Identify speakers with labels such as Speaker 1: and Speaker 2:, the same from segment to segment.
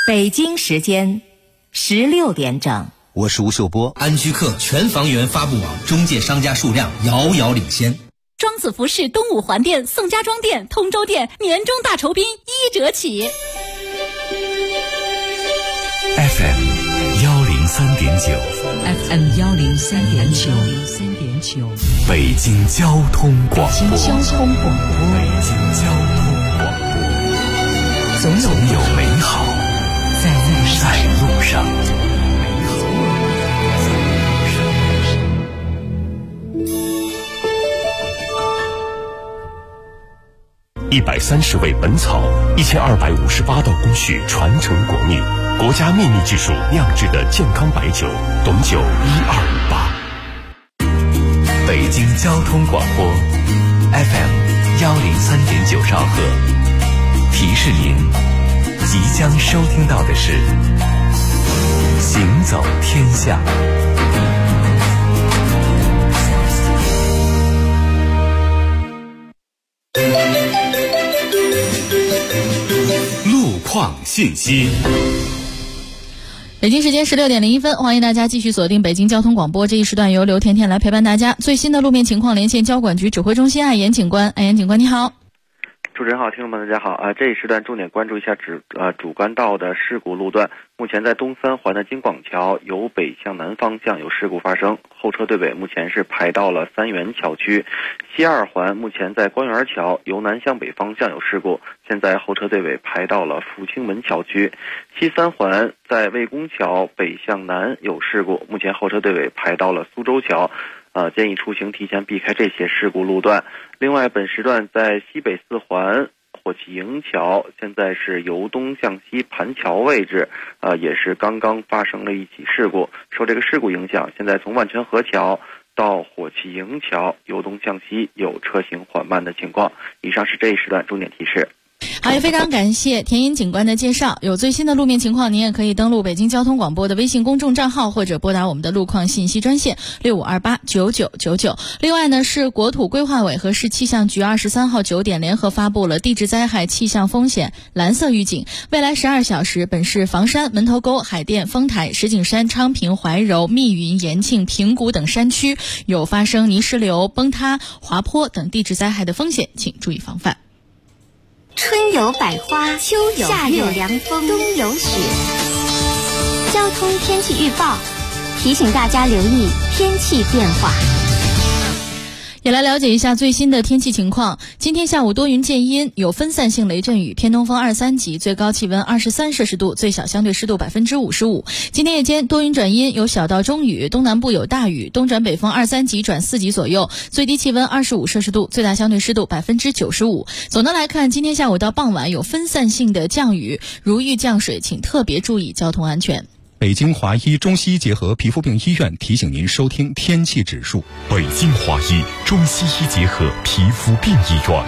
Speaker 1: 北京时间16点整。
Speaker 2: 我是吴秀波。
Speaker 3: 安居客全房源发布网中介商家数量遥遥领先。
Speaker 4: 庄子服饰东五环店、宋家庄店、通州店年终大酬宾1折起。
Speaker 5: FM 103.9
Speaker 6: FM 103.9
Speaker 5: 北京交通广播。
Speaker 6: 北京交通广播。
Speaker 5: 总有美好在路上。130味本草，1258道工序传承国秘，国家秘密技术酿制的健康白酒，董酒1258。北京交通广播 FM 103.9兆赫，提示您即将收听到的是行走天下。路况信息。
Speaker 4: 北京时间16点01分，欢迎大家继续锁定北京交通广播，这一时段由刘甜甜来陪伴大家。最新的路面情况连线交管局指挥中心艾岩警官。艾岩警官你好。
Speaker 7: 主持人好，听众们大家好这一时段重点关注一下主干道的事故路段。目前在东三环的京广桥由北向南方向有事故发生，后车队尾目前是排到了三元桥区。西二环目前在官园桥由南向北方向有事故，现在后车队尾排到了福清门桥区。西三环在魏公桥北向南有事故，目前后车队尾排到了苏州桥。建议出行提前避开这些事故路段。另外，本时段在西北四环火器营桥，现在是由东向西盘桥位置，也是刚刚发生了一起事故。受这个事故影响，现在从万泉河桥到火器营桥由东向西有车行缓慢的情况。以上是这一时段重点提示。
Speaker 4: 好，也非常感谢田英警官的介绍。有最新的路面情况，您也可以登录北京交通广播的微信公众账号，或者拨打我们的路况信息专线65289999。另外呢，是国土规划委和市气象局23号9点联合发布了地质灾害气象风险蓝色预警。未来12小时，本市房山、门头沟、海淀、丰台、石景山、昌平、怀柔、密云、延庆、平谷等山区有发生泥石流、崩塌、滑坡等地质灾害的风险，请注意防范。
Speaker 8: 春有百花，秋有夏有凉风，冬有雪。交通天气预报提醒大家留意天气变化。
Speaker 4: 也来了解一下最新的天气情况。今天下午多云见阴，有分散性雷阵雨，偏东风2、3级，最高气温23摄氏度，最小相对湿度55%。今天夜间多云转阴，有小到中雨，东南部有大雨，东转北风2、3级转4级左右，最低气温25摄氏度，最大相对湿度95%。总的来看，今天下午到傍晚有分散性的降雨，如遇降水，请特别注意交通安全。
Speaker 5: 北京华医中西医结合皮肤病医院提醒您收听天气指数。北京华医中西医结合皮肤病医院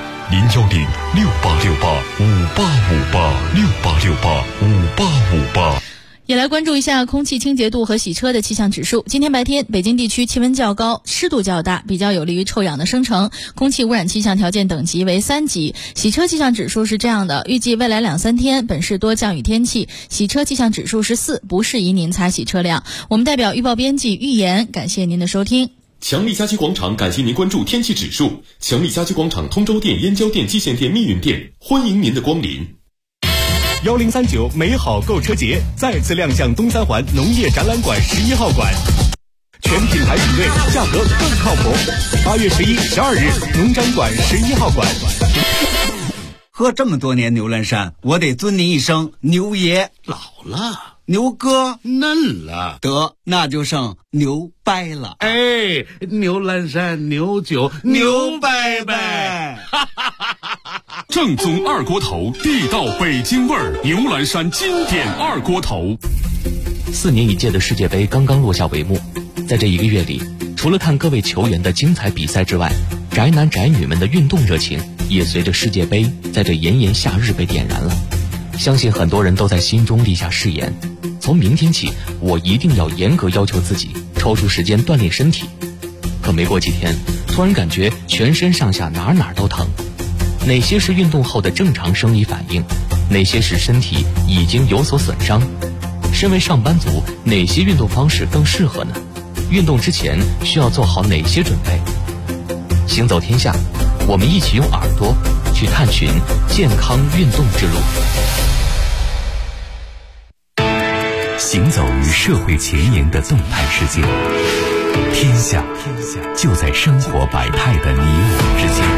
Speaker 5: ，0106868585858，68685858。
Speaker 4: 也来关注一下空气清洁度和洗车的气象指数。今天白天，北京地区气温较高，湿度较大，比较有利于臭氧的生成，空气污染气象条件等级为3级。洗车气象指数是这样的，预计未来2、3天本市多降雨天气，洗车气象指数是4，不适宜您擦洗车辆。我们代表预报编辑预言，感谢您的收听。
Speaker 9: 强力家居广场感谢您关注天气指数。强力家居广场通州店、燕郊店、蓟县店、密云店，欢迎您的光临。
Speaker 5: 1039美好购车节再次亮相东三环农业展览馆11号馆，全品牌品类，价格更靠谱。8月11、12日，农展馆11号馆。
Speaker 2: 喝这么多年牛栏山，我得尊您一声牛爷。
Speaker 10: 老了，
Speaker 2: 牛哥
Speaker 10: 嫩了，
Speaker 2: 得那就剩牛掰了。
Speaker 10: 哎，牛栏山牛酒牛掰掰。
Speaker 9: 正宗二锅头，地道北京味儿，牛栏山经典二锅头。
Speaker 11: 4年一届的世界杯刚刚落下帷幕，在这1个月里，除了看各位球员的精彩比赛之外，宅男宅女们的运动热情也随着世界杯在这炎炎夏日被点燃了。相信很多人都在心中立下誓言，从明天起，我一定要严格要求自己，抽出时间锻炼身体。可没过几天，突然感觉全身上下哪都疼。哪些是运动后的正常生理反应？ 哪些使身体已经有所损伤？身为上班族，哪些运动方式更适合呢？运动之前需要做好哪些准备？行走天下，我们一起用耳朵去探寻健康运动之路。
Speaker 5: 行走于社会前沿的动态世界，天下就在生活百态的你我之间。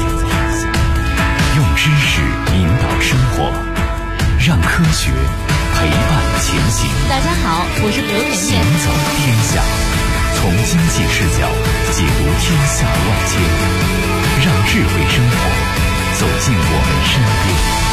Speaker 5: 用知识引导生活，让科学陪伴前行。
Speaker 4: 大家好，我是刘甜甜。
Speaker 5: 行走天下，从经济视角解读天下万千，让智慧生活走进我们身边。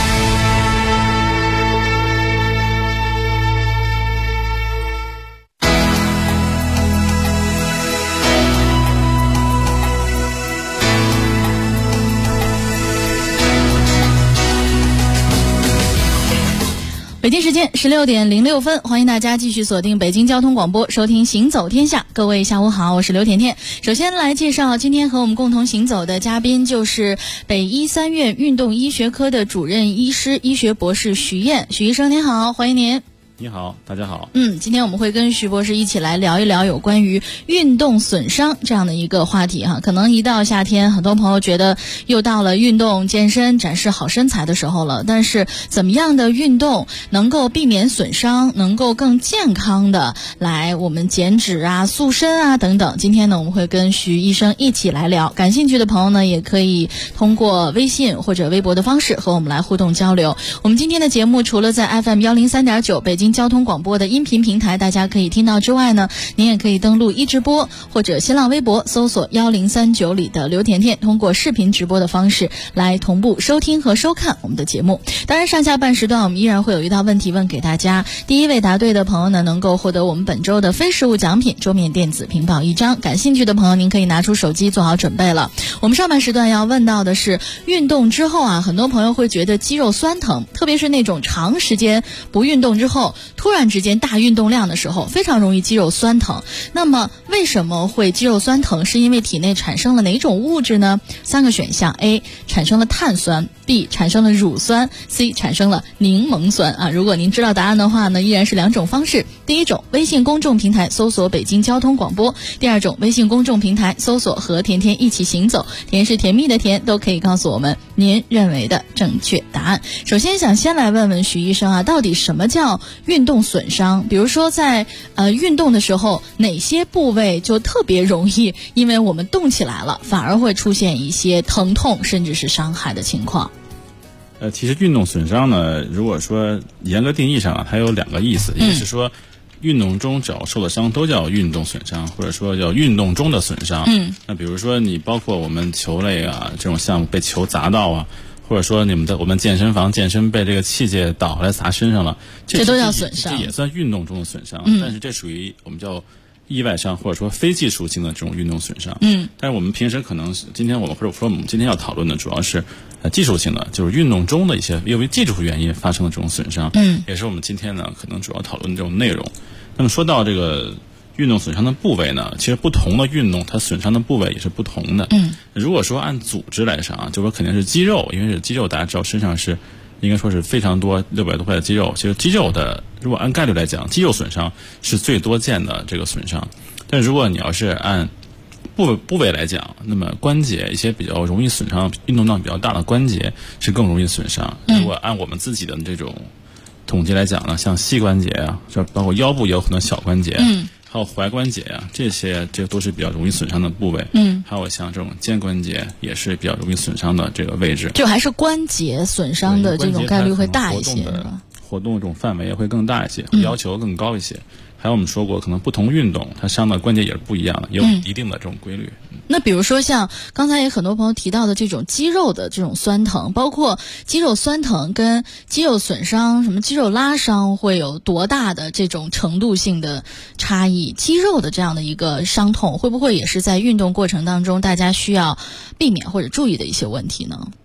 Speaker 4: 北京时间16点06分，欢迎大家继续锁定北京交通广播，收听行走天下。各位下午好，我是刘甜甜。首先来介绍今天和我们共同行走的嘉宾，就是北医三院运动医学科的主任医师、医学博士徐燕。徐医生您好，欢迎您。
Speaker 6: 你好，大家好。
Speaker 4: 今天我们会跟徐博士一起来聊一聊有关于运动损伤这样的一个话题哈。可能一到夏天，很多朋友觉得又到了运动健身、展示好身材的时候了。但是怎么样的运动能够避免损伤，能够更健康的来我们减脂啊、塑身啊等等？今天呢，我们会跟徐医生一起来聊。感兴趣的朋友呢，也可以通过微信或者微博的方式和我们来互动交流。我们今天的节目除了在 FM103.9 北京交通广播的音频平台大家可以听到之外呢，您也可以登录一直播或者新浪微博搜索1039里的刘甜甜，通过视频直播的方式来同步收听和收看我们的节目。当然上下半时段我们依然会有一道问题问给大家，第一位答对的朋友呢，能够获得我们本周的非实物奖品桌面电子屏保1张。感兴趣的朋友您可以拿出手机做好准备了。我们上半时段要问到的是，运动之后啊，很多朋友会觉得肌肉酸疼，特别是那种长时间不运动之后突然之间大运动量的时候，非常容易肌肉酸疼。那么为什么会肌肉酸疼？是因为体内产生了哪种物质呢？3个选项： A 产生了碳酸， B 产生了乳酸， C 产生了柠檬酸啊。如果您知道答案的话呢，依然是2种方式。第一种，微信公众平台搜索北京交通广播；第二种，微信公众平台搜索和甜甜一起行走，甜是甜蜜的甜，都可以告诉我们您认为的正确答案。首先想先来问问徐医生啊，到底什么叫运动损伤？比如说在运动的时候，哪些部位就特别容易因为我们动起来了，反而会出现一些疼痛甚至是伤害的情况？
Speaker 6: 其实运动损伤呢，如果说严格定义上啊，它有2个意思，一个是说运动中只要受的伤都叫运动损伤，或者说叫运动中的损伤。那比如说你包括我们球类啊这种项目被球砸到啊，或者说我们健身房健身被这个器械倒下来砸身上了，
Speaker 4: 这都叫损伤，
Speaker 6: 这也算运动中的损伤。但是这属于我们叫意外伤，或者说非技术性的这种运动损伤。但是我们平时可能今天我们今天要讨论的主要是技术性的，就是运动中的一些因为技术原因发生的这种损伤。也是我们今天呢可能主要讨论的这种内容。那么说到这个运动损伤的部位呢，其实不同的运动它损伤的部位也是不同的。如果说按组织来上啊，就说肯定是肌肉，因为是肌肉，大家知道身上是应该说是非常多600多块的肌肉。其实肌肉的如果按概率来讲，肌肉损伤是最多见的这个损伤。但如果你要是按部位来讲，那么关节一些比较容易损伤、运动量比较大的关节是更容易损伤。如果按我们自己的这种统计来讲呢，像膝关节啊，就包括腰部也有很多小关节，还有踝关节啊，这都是比较容易损伤的部位。还有像这种肩关节也是比较容易损伤的这个位置。
Speaker 4: 就还是关节损伤的这种概率会大一些，
Speaker 6: 活动这种范围也会更大一些，要求更高一些。还有我们说过，可能不同运动它伤的关节也是不一样的，也有一定的这种规律。
Speaker 4: 那比如说像刚才也很多朋友提到的这种肌肉的这种酸疼，包括肌肉酸疼跟肌肉损伤、什么肌肉拉伤会有多大的这种程度性的差异？肌肉的这样的一个伤痛，会不会也是在运动过程当中大家需要避免或者注意的一些问题呢？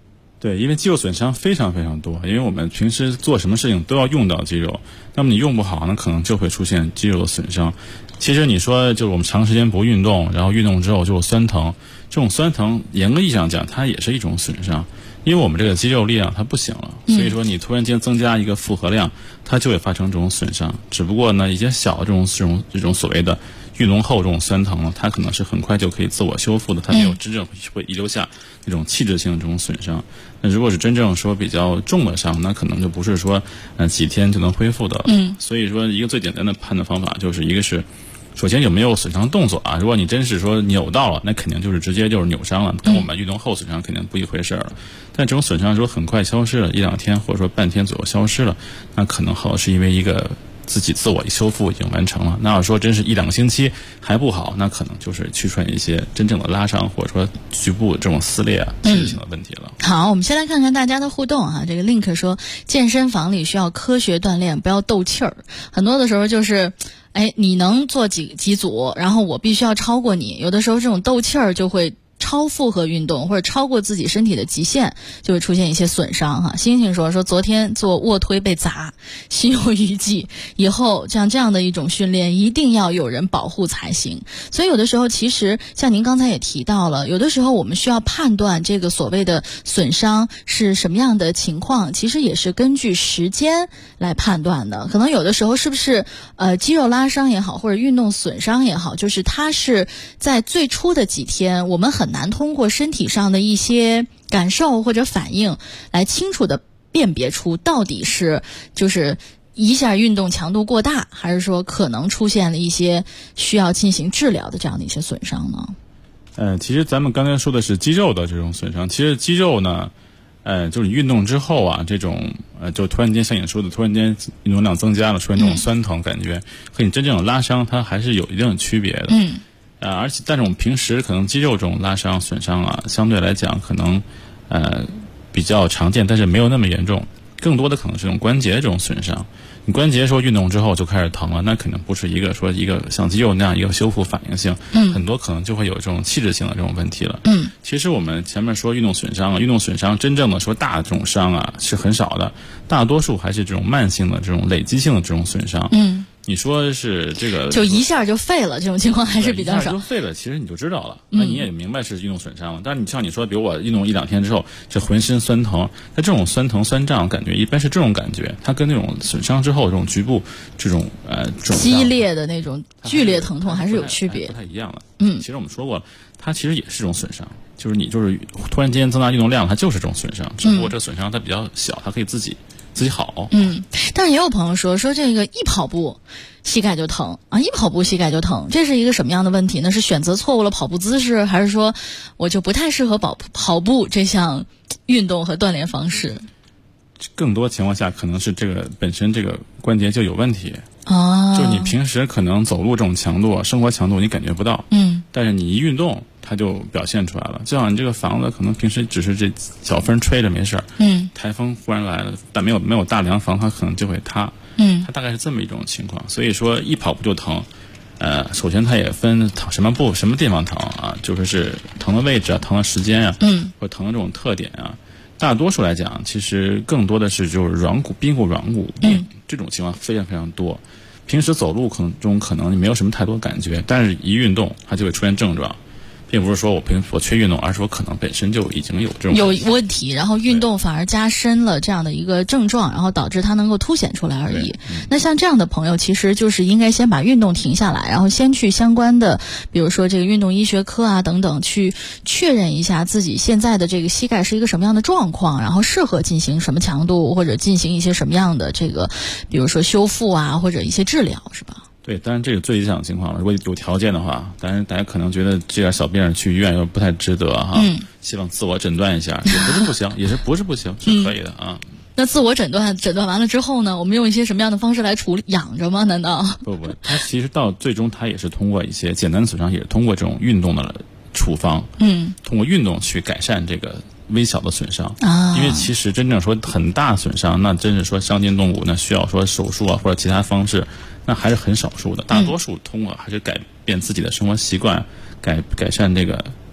Speaker 6: 对，因为肌肉损伤非常非常多，因为我们平时做什么事情都要用到肌肉，那么你用不好呢，可能就会出现肌肉的损伤。其实你说就是我们长时间不运动，然后运动之后就酸疼，这种酸疼严格意义上讲它也是一种损伤，因为我们这个肌肉力量它不行了，所以说你突然间增加一个负荷量，它就会发生这种损伤。只不过呢，一些小的这种所谓的运动后这种酸疼呢，它可能是很快就可以自我修复的，它没有真正会遗留下那种器质性的这种损伤。那如果是真正说比较重的伤，那可能就不是说几天就能恢复的。所以说一个最简单的判断方法就是一个是首先有没有损伤动作啊？如果你真是说扭到了，那肯定就是直接就是扭伤了，跟我们运动后损伤肯定不一回事了。但这种损伤如果很快消失了，1-2天或者说半天左右消失了，那可能好是因为一个自我修复已经完成了。那要说真是1-2个星期还不好，那可能就是出现一些真正的拉伤或者说局部这种撕裂器质性的问题了。
Speaker 4: 好，我们先来看看大家的互动哈。这个 Link 说，健身房里需要科学锻炼，不要斗气儿。很多的时候就是你能做几组，然后我必须要超过你。有的时候这种斗气儿就会超负荷运动或者超过自己身体的极限，就会出现一些损伤哈。星星说昨天做卧推被砸，心有余悸，以后像这样的一种训练一定要有人保护才行。所以有的时候其实像您刚才也提到了，有的时候我们需要判断这个所谓的损伤是什么样的情况，其实也是根据时间来判断的。可能有的时候是不是肌肉拉伤也好，或者运动损伤也好，就是它是在最初的几天我们很难通过身体上的一些感受或者反应来清楚的辨别出到底是就是一下运动强度过大，还是说可能出现了一些需要进行治疗的这样的一些损伤呢？
Speaker 6: 其实咱们刚才说的是肌肉的这种损伤，其实肌肉呢就是运动之后啊，这种就突然间像你说的，突然间运动量增加了，出现这种酸疼感觉，和你真正的拉伤它还是有一定的区别的。但是我们平时可能肌肉这种拉伤损伤啊，相对来讲可能比较常见，但是没有那么严重。更多的可能是这种关节这种损伤。你关节说运动之后就开始疼了，那肯定不是一个像肌肉那样一个修复反应性，很多可能就会有这种器质性的这种问题了。其实我们前面说运动损伤真正的说大的这种伤啊是很少的，大多数还是这种慢性的这种累积性的这种损伤。你说是这个
Speaker 4: 就一下就废了，这种情况还是比较少。
Speaker 6: 一下就废了，其实你就知道了，那你也明白是运动损伤了。但是你像你说，比如我运动1-2天之后，这浑身酸疼，那这种酸疼酸胀感觉，一般是这种感觉，它跟那种损伤之后这种局部这种
Speaker 4: 激烈的那种剧烈疼痛还是有区别，
Speaker 6: 不太一样的。其实我们说过，它其实也是这种损伤，就是你就是突然间增大运动量，它就是这种损伤，只不过这损伤它比较小，它可以自己好。
Speaker 4: 但是也有朋友说这个一跑步膝盖就疼啊，一跑步膝盖就疼，这是一个什么样的问题呢？是选择错误了跑步姿势，还是说我就不太适合跑步这项运动和锻炼方式？
Speaker 6: 更多情况下可能是这个本身这个关节就有问题。就你平时可能走路这种强度生活强度你感觉不到，但是你一运动它就表现出来了。就像你这个房子可能平时只是这小风吹着没事，台风忽然来了，但没有大凉房它可能就会塌，它大概是这么一种情况。所以说一跑步就疼，首先它也分疼什么地方疼啊，就是疼的位置啊，疼的时间啊，或者疼的这种特点啊。大多数来讲其实更多的是就是髌骨软骨病，这种情况非常非常多。平时走路可能没有什么太多感觉，但是一运动它就会出现症状，并不是说我缺运动，而是我可能本身就已经有这种
Speaker 4: 有问题，然后运动反而加深了这样的一个症状，然后导致它能够凸显出来而已。那像这样的朋友其实就是应该先把运动停下来，然后先去相关的比如说这个运动医学科啊等等去确认一下自己现在的这个膝盖是一个什么样的状况，然后适合进行什么强度或者进行一些什么样的这个比如说修复啊或者一些治疗，是吧？
Speaker 6: 对，当然这个最理想的情况了。如果有条件的话，当然大家可能觉得这点小病去医院又不太值得哈，希望自我诊断一下，也不是不行，也是不是不行，是可以的啊。
Speaker 4: 那自我诊断完了之后呢，我们用一些什么样的方式来处理？养着吗？难道？
Speaker 6: 不，它其实到最终它也是通过一些简单的损伤，也是通过这种运动的处方，通过运动去改善这个微小的损伤因为其实真正说很大损伤，那真是说伤筋动骨，那需要说手术啊或者其他方式，那还是很少数的。大多数通过还是改变自己的生活习惯，改善这个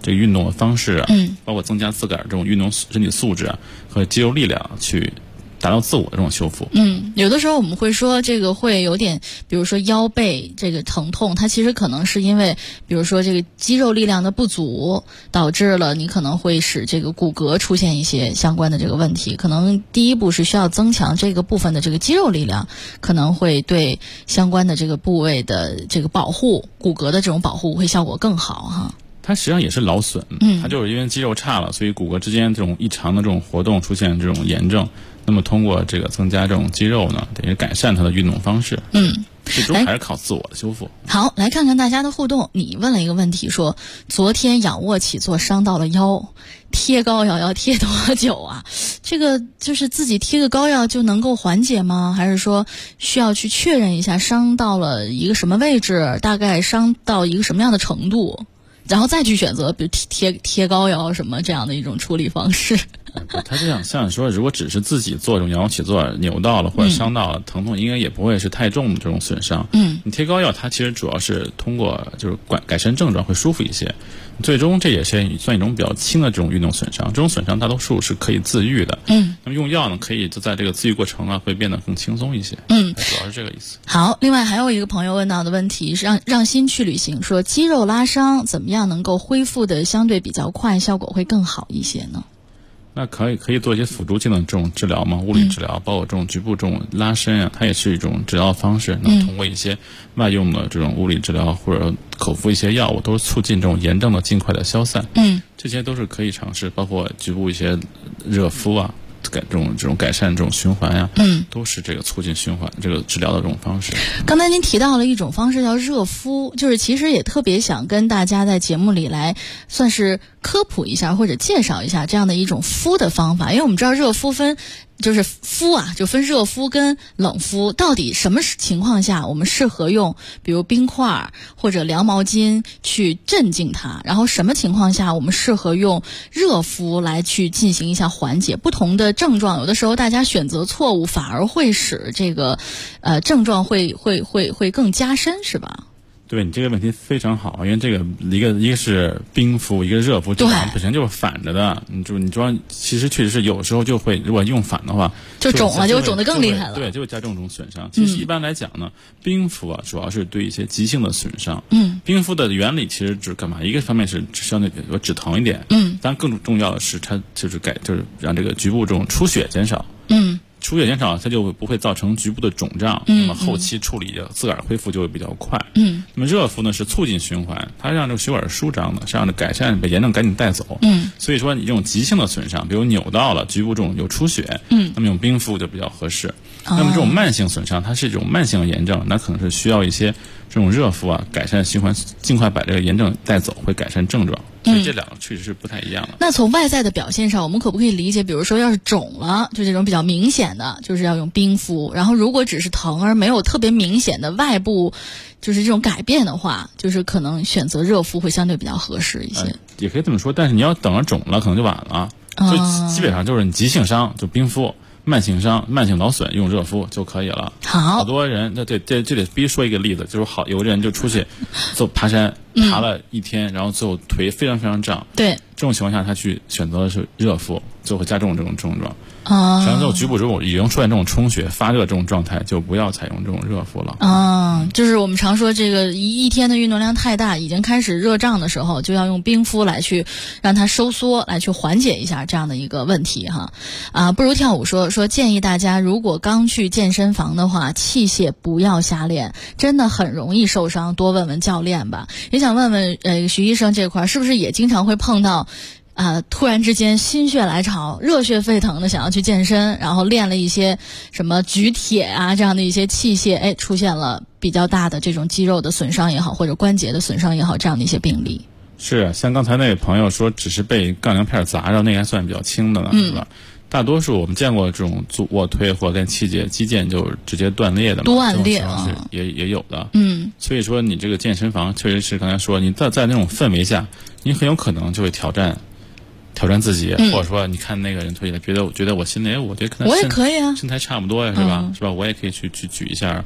Speaker 6: 这个运动的方式啊，包括增加自个儿这种运动身体素质啊和肌肉力量去达到自我的这种修复。
Speaker 4: 有的时候我们会说这个会有点，比如说腰背这个疼痛，它其实可能是因为，比如说这个肌肉力量的不足，导致了你可能会使这个骨骼出现一些相关的这个问题。可能第一步是需要增强这个部分的这个肌肉力量，可能会对相关的这个部位的这个保护，骨骼的这种保护会效果更好哈。
Speaker 6: 它实际上也是劳损，它就是因为肌肉差了，所以骨骼之间这种异常的这种活动出现这种炎症。那么通过这个增加这种肌肉呢，等于改善它的运动方式。最终还是靠自我的修复。
Speaker 4: 好，来看看大家的互动。你问了一个问题，说昨天仰卧起坐伤到了腰，贴膏药要贴多久啊？这个就是自己贴个膏药就能够缓解吗？还是说需要去确认一下伤到了一个什么位置，大概伤到一个什么样的程度，然后再去选择比如贴膏药什么这样的一种处理方式？
Speaker 6: 他这样像说，如果只是自己做这种仰卧起坐扭到了或者伤到了，疼痛应该也不会是太重的这种损伤。你贴膏药它其实主要是通过就是改善症状会舒服一些，最终这也是算一种比较轻的这种运动损伤。这种损伤大多数是可以自愈的。那么用药呢，可以就在这个自愈过程啊会变得更轻松一些。主要是这个意思。
Speaker 4: 好，另外还有一个朋友问到的问题是让心去旅行，说肌肉拉伤怎么样能够恢复的相对比较快，效果会更好一些呢？
Speaker 6: 那可以做一些辅助性的这种治疗嘛，物理治疗，包括这种局部这种拉伸啊，它也是一种治疗方式。那么通过一些外用的这种物理治疗或者口服一些药物，都是促进这种炎症的尽快的消散。这些都是可以尝试，包括局部一些热敷啊。这种改善这种循环呀，都是这个促进循环这个治疗的这种方式。
Speaker 4: 刚才您提到了一种方式叫热敷，就是其实也特别想跟大家在节目里来算是科普一下或者介绍一下这样的一种敷的方法，因为我们知道热敷就是敷啊，就分热敷跟冷敷，到底什么情况下我们适合用比如冰块或者凉毛巾去镇静它，然后什么情况下我们适合用热敷来去进行一下缓解不同的症状。有的时候大家选择错误，反而会使这个症状会更加深，是吧？
Speaker 6: 对，你这个问题非常好，因为这个一个是冰敷，一个热敷，这两本身就是反着的。你说其实确实是有时候就会，如果用反的话，
Speaker 4: 就肿了，就肿得更厉害了。
Speaker 6: 对，就会加重这种损伤。其实一般来讲呢，冰敷啊，主要是对一些急性的损伤。冰敷的原理其实指干嘛？一个方面是相对比如止疼一点，但更重要的是它就是让这个局部这种出血减少。出血减少，它就不会造成局部的肿胀，那么后期处理自个儿恢复就会比较快。那么热敷呢是促进循环，它让这个血管舒张的，是让这改善把炎症赶紧带走。所以说你这种急性的损伤，比如扭到了局部这种有出血，那么用冰敷就比较合适。那么这种慢性损伤，它是一种慢性的炎症，那可能是需要一些这种热敷啊，改善循环，尽快把这个炎症带走，会改善症状。所以这两个确实是不太一样的。
Speaker 4: 那从外在的表现上，我们可不可以理解，比如说要是肿了，就这种比较明显的，就是要用冰敷；然后如果只是疼而没有特别明显的外部就是这种改变的话，就是可能选择热敷会相对比较合适一些。
Speaker 6: 也可以这么说，但是你要等着肿了，可能就晚了。所以基本上就是你急性伤就冰敷。慢性伤、慢性劳损用热敷就可以了。好多人，这得必须说一个例子，就是有的人就出去走爬山，爬了一天，然后最后腿非常非常胀。
Speaker 4: 对，
Speaker 6: 这种情况下，他去选择的是热敷，就会加重这种症状。像这种局部如果已经出现这种充血、发热这种状态，就不要采用这种热敷了。
Speaker 4: 就是我们常说这个一天的运动量太大，已经开始热胀的时候，就要用冰敷来去让它收缩，来去缓解一下这样的一个问题哈。不如跳舞说建议大家，如果刚去健身房的话，器械不要瞎练，真的很容易受伤，多问问教练吧。也想问问徐医生这块是不是也经常会碰到突然之间心血来潮，热血沸腾的想要去健身，然后练了一些什么举铁啊这样的一些器械，出现了比较大的这种肌肉的损伤也好，或者关节的损伤也好，这样的一些病例。
Speaker 6: 是，像刚才那位朋友说，只是被杠铃片砸着，那个还算比较轻的呢，是吧？大多数我们见过这种做卧推或练器械肌腱就直接断裂的嘛，
Speaker 4: 断裂啊，
Speaker 6: 也有的。所以说你这个健身房确实是刚才说你在那种氛围下，你很有可能就会挑战自己，或者说你看那个人推起来，觉得我心里我觉得可能
Speaker 4: 我也可以啊，
Speaker 6: 身材差不多呀，是吧？我也可以去举一下。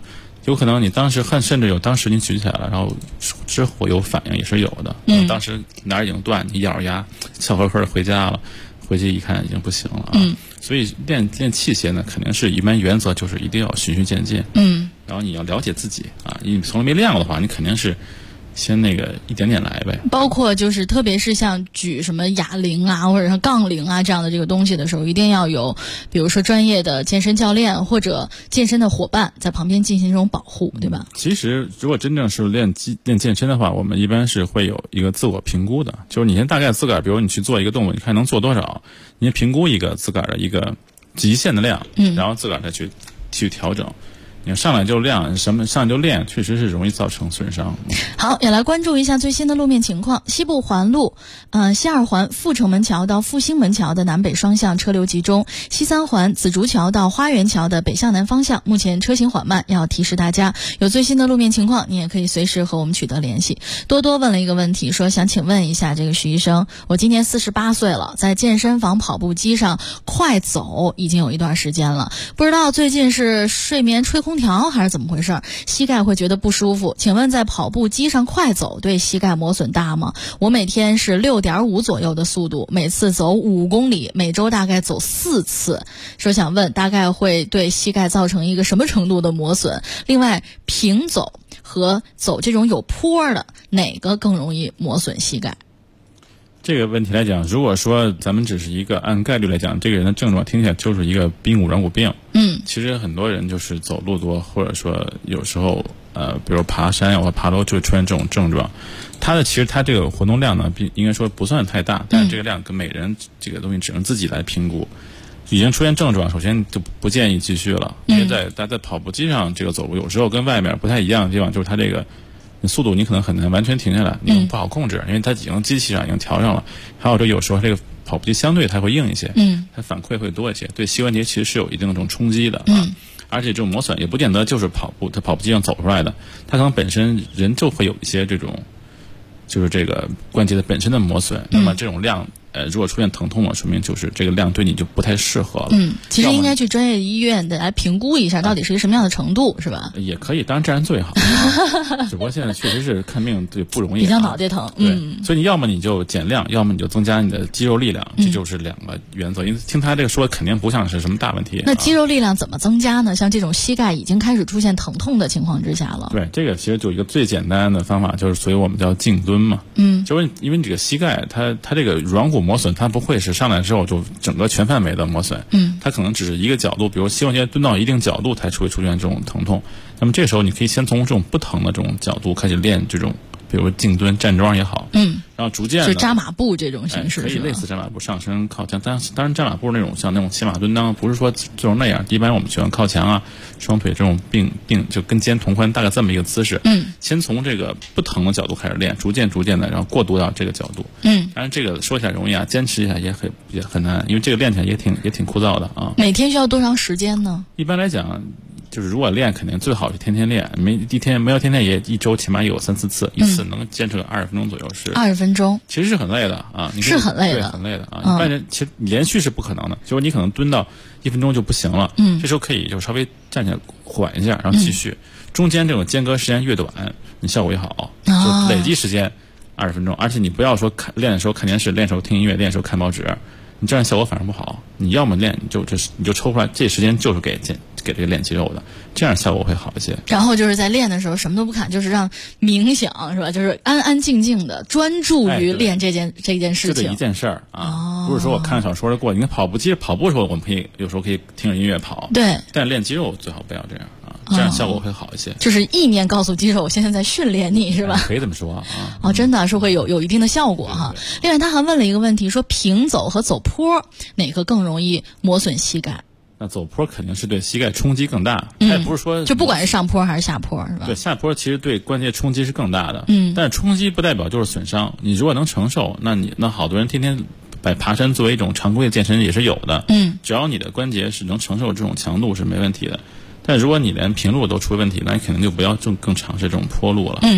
Speaker 6: 有可能你当时甚至当时你举起来了，然后之后有反应也是有的。当时哪儿已经断，你咬着牙笑呵呵的回家了，回去一看已经不行了啊。所以练器械呢，肯定是一般原则就是一定要循序渐进。然后你要了解自己啊，你从来没练过的话，你肯定是先那个一点点来呗。
Speaker 4: 包括就是特别是像举什么哑铃啊或者是杠铃啊这样的这个东西的时候，一定要有比如说专业的健身教练或者健身的伙伴在旁边进行这种保护，对吧？
Speaker 6: 其实如果真正是练健身的话，我们一般是会有一个自我评估的，就是你先大概自个儿，比如你去做一个动作，你看能做多少，你评估一个自个儿的一个极限的量，然后自个儿再去调整。你上来就亮，上来就练，确实是容易造成损伤。
Speaker 4: 好，也来关注一下最新的路面情况。西部环路，西二环阜成门桥到复兴门桥的南北双向车流集中；西三环紫竹桥到花园桥的北向南方向，目前车行缓慢，要提示大家有最新的路面情况，你也可以随时和我们取得联系。多多问了一个问题，说想请问一下这个徐医生，我今年48岁了，在健身房跑步机上快走已经有一段时间了，不知道最近是睡眠吹空调还是怎么回事，膝盖会觉得不舒服。请问在跑步机上快走对膝盖磨损大吗？我每天是6.5左右的速度，每次走5公里，每周大概走4次。说想问大概会对膝盖造成一个什么程度的磨损？另外，平走和走这种有坡的，哪个更容易磨损膝盖？
Speaker 6: 这个问题来讲，如果说咱们只是一个按概率来讲，这个人的症状听起来就是一个髌骨软骨病。其实很多人就是走路多，或者说有时候比如爬山或爬楼就会出现这种症状。其实它这个活动量呢，应该说不算太大，但是这个量跟每人这个东西只能自己来评估。已经出现症状，首先就不建议继续了，因为在跑步机上这个走路，有时候跟外面不太一样的地方，就是它这个速度你可能很难完全停下来，你不好控制，因为它已经机器上已经调上了。还有有时候这个跑步机相对它会硬一些，它反馈会多一些，对膝关节其实是有一定的这种冲击的啊。而且这种磨损也不见得就是它跑步机上走出来的，它可能本身人就会有一些这种，就是这个关节的本身的磨损。那么这种量如果出现疼痛了，说明就是这个量对你就不太适合了。
Speaker 4: 其实应该去专业医院的来评估一下，到底是一个什么样的程度，是吧？
Speaker 6: 也可以，当然这样最好。只不过现在确实是看病对不容易，
Speaker 4: 比较脑袋疼。
Speaker 6: 对，所以你要么你就减量，要么你就增加你的肌肉力量，这就是两个原则。因为听他这个说，肯定不像是什么大问题。
Speaker 4: 那肌肉力量怎么增加呢？像这种膝盖已经开始出现疼痛的情况之下了。
Speaker 6: 对，这个其实就一个最简单的方法，就是所以我们叫静蹲嘛。就是因为你这个膝盖它这个软骨磨损，它不会是上来之后就整个全范围的磨损，它可能只是一个角度，比如膝关节蹲到一定角度才会出现这种疼痛。那么这时候你可以先从这种不疼的这种角度开始练这种，比如静蹲、站桩也好，然后逐渐的
Speaker 4: 就扎马步这种形式，
Speaker 6: 可以类似扎马步，上身靠墙。当然扎马步那种像那种骑马蹲裆，不是说就是那样。一般我们喜欢靠墙啊，双腿这种并就跟肩同宽，大概这么一个姿势。先从这个不疼的角度开始练，逐渐的，然后过渡到这个角度。当然这个说起来容易啊，坚持一下也很难，因为这个练起来也挺枯燥的啊。
Speaker 4: 每天需要多长时间呢？
Speaker 6: 一般来讲，就是如果练，肯定最好是天天练，没有天天也一周起码有3-4次，一次能坚持个20分钟左右是。
Speaker 4: 20分钟，
Speaker 6: 其实是很累的啊，
Speaker 4: 是很累的，
Speaker 6: 对，很累的啊。一般人其实连续是不可能的，就是你可能蹲到1分钟就不行了，这时候可以就稍微站起来缓一下，然后继续。中间这种间隔时间越短，你效果越好，就累计时间20分钟。而且你不要说练的时候看电视，练的时候听音乐，练的时候看报纸，你这样效果反而不好。你要么练，你就抽出来，这时间就是给这个练肌肉的，这样效果会好一些。
Speaker 4: 然后就是在练的时候什么都不看，就是让冥想，是吧？就是安安静静的专注于练这件事情。
Speaker 6: 就这一件事儿啊，不是说我看小说的过。你看跑步的时候，我们有时候可以听着音乐跑，
Speaker 4: 对。
Speaker 6: 但练肌肉最好不要这样啊，这样效果会好一些。
Speaker 4: 就是意念告诉肌肉，我现在在训练你，是吧？
Speaker 6: 可以这么说啊。
Speaker 4: 真的是会有一定的效果哈。另外他还问了一个问题，说平走和走坡哪个更容易磨损膝盖？
Speaker 6: 那走坡肯定是对膝盖冲击更大，它也不是说
Speaker 4: 就不管是上坡还是下坡，是吧？
Speaker 6: 对，下坡其实对关节冲击是更大的，但是冲击不代表就是损伤。你如果能承受，那好多人天天把爬山作为一种常规的健身也是有的，只要你的关节是能承受这种强度是没问题的。但如果你连平路都出问题，那你肯定就不要更尝试这种坡路了。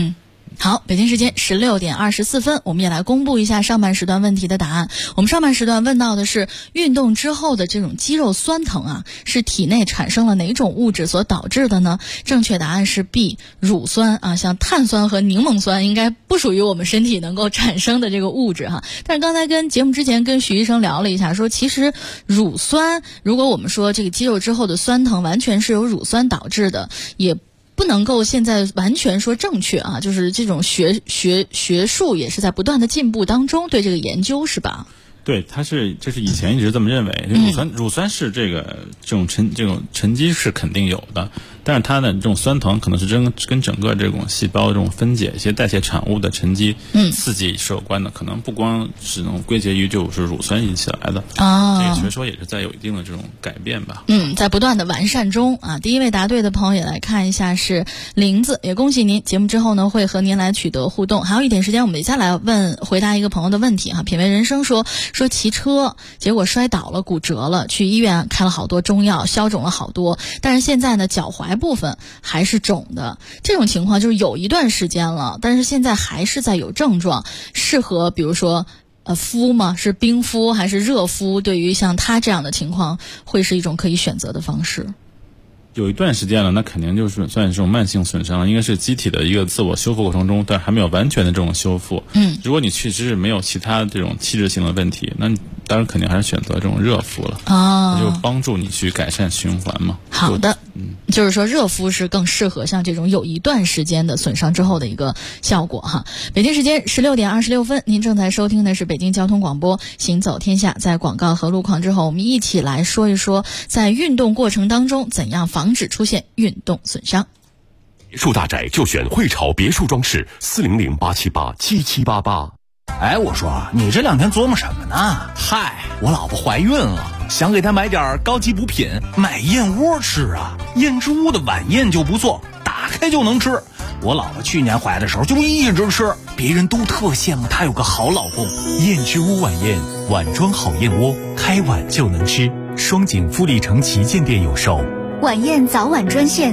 Speaker 4: 好，北京时间16点24分，我们也来公布一下上半时段问题的答案。我们上半时段问到的是，运动之后的这种肌肉酸疼啊，是体内产生了哪种物质所导致的呢？正确答案是 B， 乳酸啊，像碳酸和柠檬酸应该不属于我们身体能够产生的这个物质哈。但是刚才节目之前跟徐医生聊了一下，说其实乳酸，如果我们说这个肌肉之后的酸疼完全是由乳酸导致的，也不能够现在完全说正确啊，就是这种学术也是在不断的进步当中，对这个研究是吧？
Speaker 6: 对，这是以前一直这么认为，乳酸是这种沉积是肯定有的，但是它的这种酸疼可能是跟整个这种细胞这种分解一些代谢产物的沉积刺激是有关的，可能不光只能归结于就是乳酸引起来的啊。这个学说也是在有一定的这种改变吧。
Speaker 4: 在不断的完善中啊。第一位答对的朋友也来看一下是林子，也恭喜您，节目之后呢会和您来取得互动。还有一点时间，我们等一下来回答一个朋友的问题哈。品味人生说骑车结果摔倒了骨折了，去医院开了好多中药，消肿了好多，但是现在呢脚踝部分还是肿的。这种情况就是有一段时间了，但是现在还是在有症状，适合比如说敷吗？是冰敷还是热敷？对于像他这样的情况会是一种可以选择的方式。
Speaker 6: 有一段时间了，那肯定就是算是这种慢性损伤了，应该是机体的一个自我修复过程中，但还没有完全的这种修复。如果你确实是没有其他这种器质性的问题，那你当然肯定还是选择这种热敷了啊，就帮助你去改善循环嘛。
Speaker 4: 好的，就是说热敷是更适合像这种有一段时间的损伤之后的一个效果哈。北京时间16点26分，您正在收听的是北京交通广播《行走天下》。在广告和路况之后，我们一起来说一说，在运动过程当中怎样防止出现运动损伤。
Speaker 9: 别墅大宅就选汇潮别墅装饰，400-878-7788。
Speaker 12: 哎，我说你这2天琢磨什么呢？嗨，我老婆怀孕了，想给她买点高级补品，买燕窝吃啊。燕之屋的晚宴就不错，打开就能吃。我老婆去年怀的时候就一直吃，别人都特羡慕她有个好老公。
Speaker 5: 燕之屋晚宴，碗装好燕窝，开碗就能吃。双井富力城旗舰店有售。
Speaker 8: 晚宴早晚专线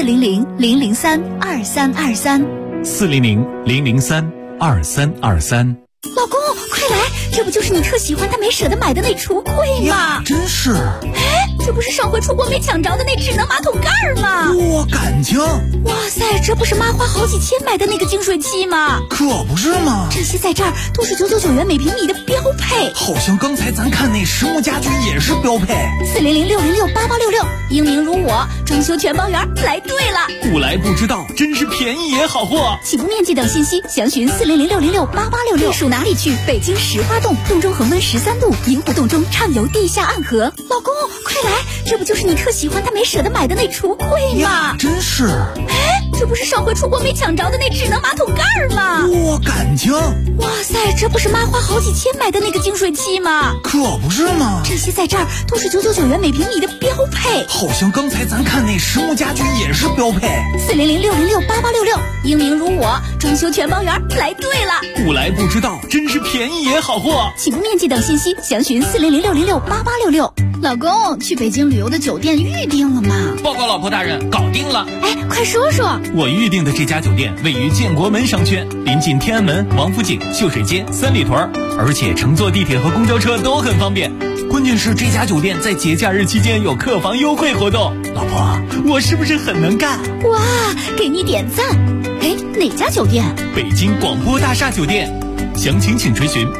Speaker 5: 400-003-2323，400-003-2323。
Speaker 8: 老公，快来，这不就是你特喜欢但没舍得买的那橱柜吗？
Speaker 12: 真是。
Speaker 8: 哎，这不是上回出国没抢着的那智能马桶盖吗？
Speaker 12: 哇，感情！
Speaker 8: 哇塞，这不是妈花好几千买的那个净水器吗？
Speaker 12: 可不是吗？
Speaker 8: 这些在这儿都是999元每平米的标配。
Speaker 12: 好像刚才咱看那实木家居也是标配。
Speaker 8: 400-606-8866，英明如我，装修全包圆，来对了。
Speaker 12: 不来不知道，真是便宜也好货。
Speaker 8: 起步面积等信息详询400-606-8866。属哪里去？北京石花洞，洞中恒温13度，银湖洞中畅游地下暗河。老公，快来，这不就是你特喜欢但没舍得买的那橱柜吗？
Speaker 12: 真是。
Speaker 8: 哎，这不是上回出国没抢着的那智能马桶盖吗？
Speaker 12: 哇，感情！
Speaker 8: 哇塞，这不是妈花好几千买的那个净水器吗？
Speaker 12: 可不是吗？
Speaker 8: 这些在这儿都是999元每平米的标配。
Speaker 12: 好像刚才咱看那实木家居也是标配。
Speaker 8: 400-606-8866，英明如我，装修全包圆，来对了。
Speaker 12: 不来不知道，真是便宜也好货。
Speaker 8: 起步面积等信息详询400-606-8866。老公，去北京旅游的酒店预定了吗？
Speaker 12: 报告老婆大人，搞定了。
Speaker 8: 哎，快说说。
Speaker 5: 我预定的这家酒店位于建国门商圈，临近天安门、王府井、秀水街、三里屯，而且乘坐地铁和公交车都很方便。关键是这家酒店在节假日期间有客房优惠活动。老婆，我是不是很能干？
Speaker 8: 哇，给你点赞。哎，哪家酒店？
Speaker 5: 北京广播大厦酒店。详情请垂询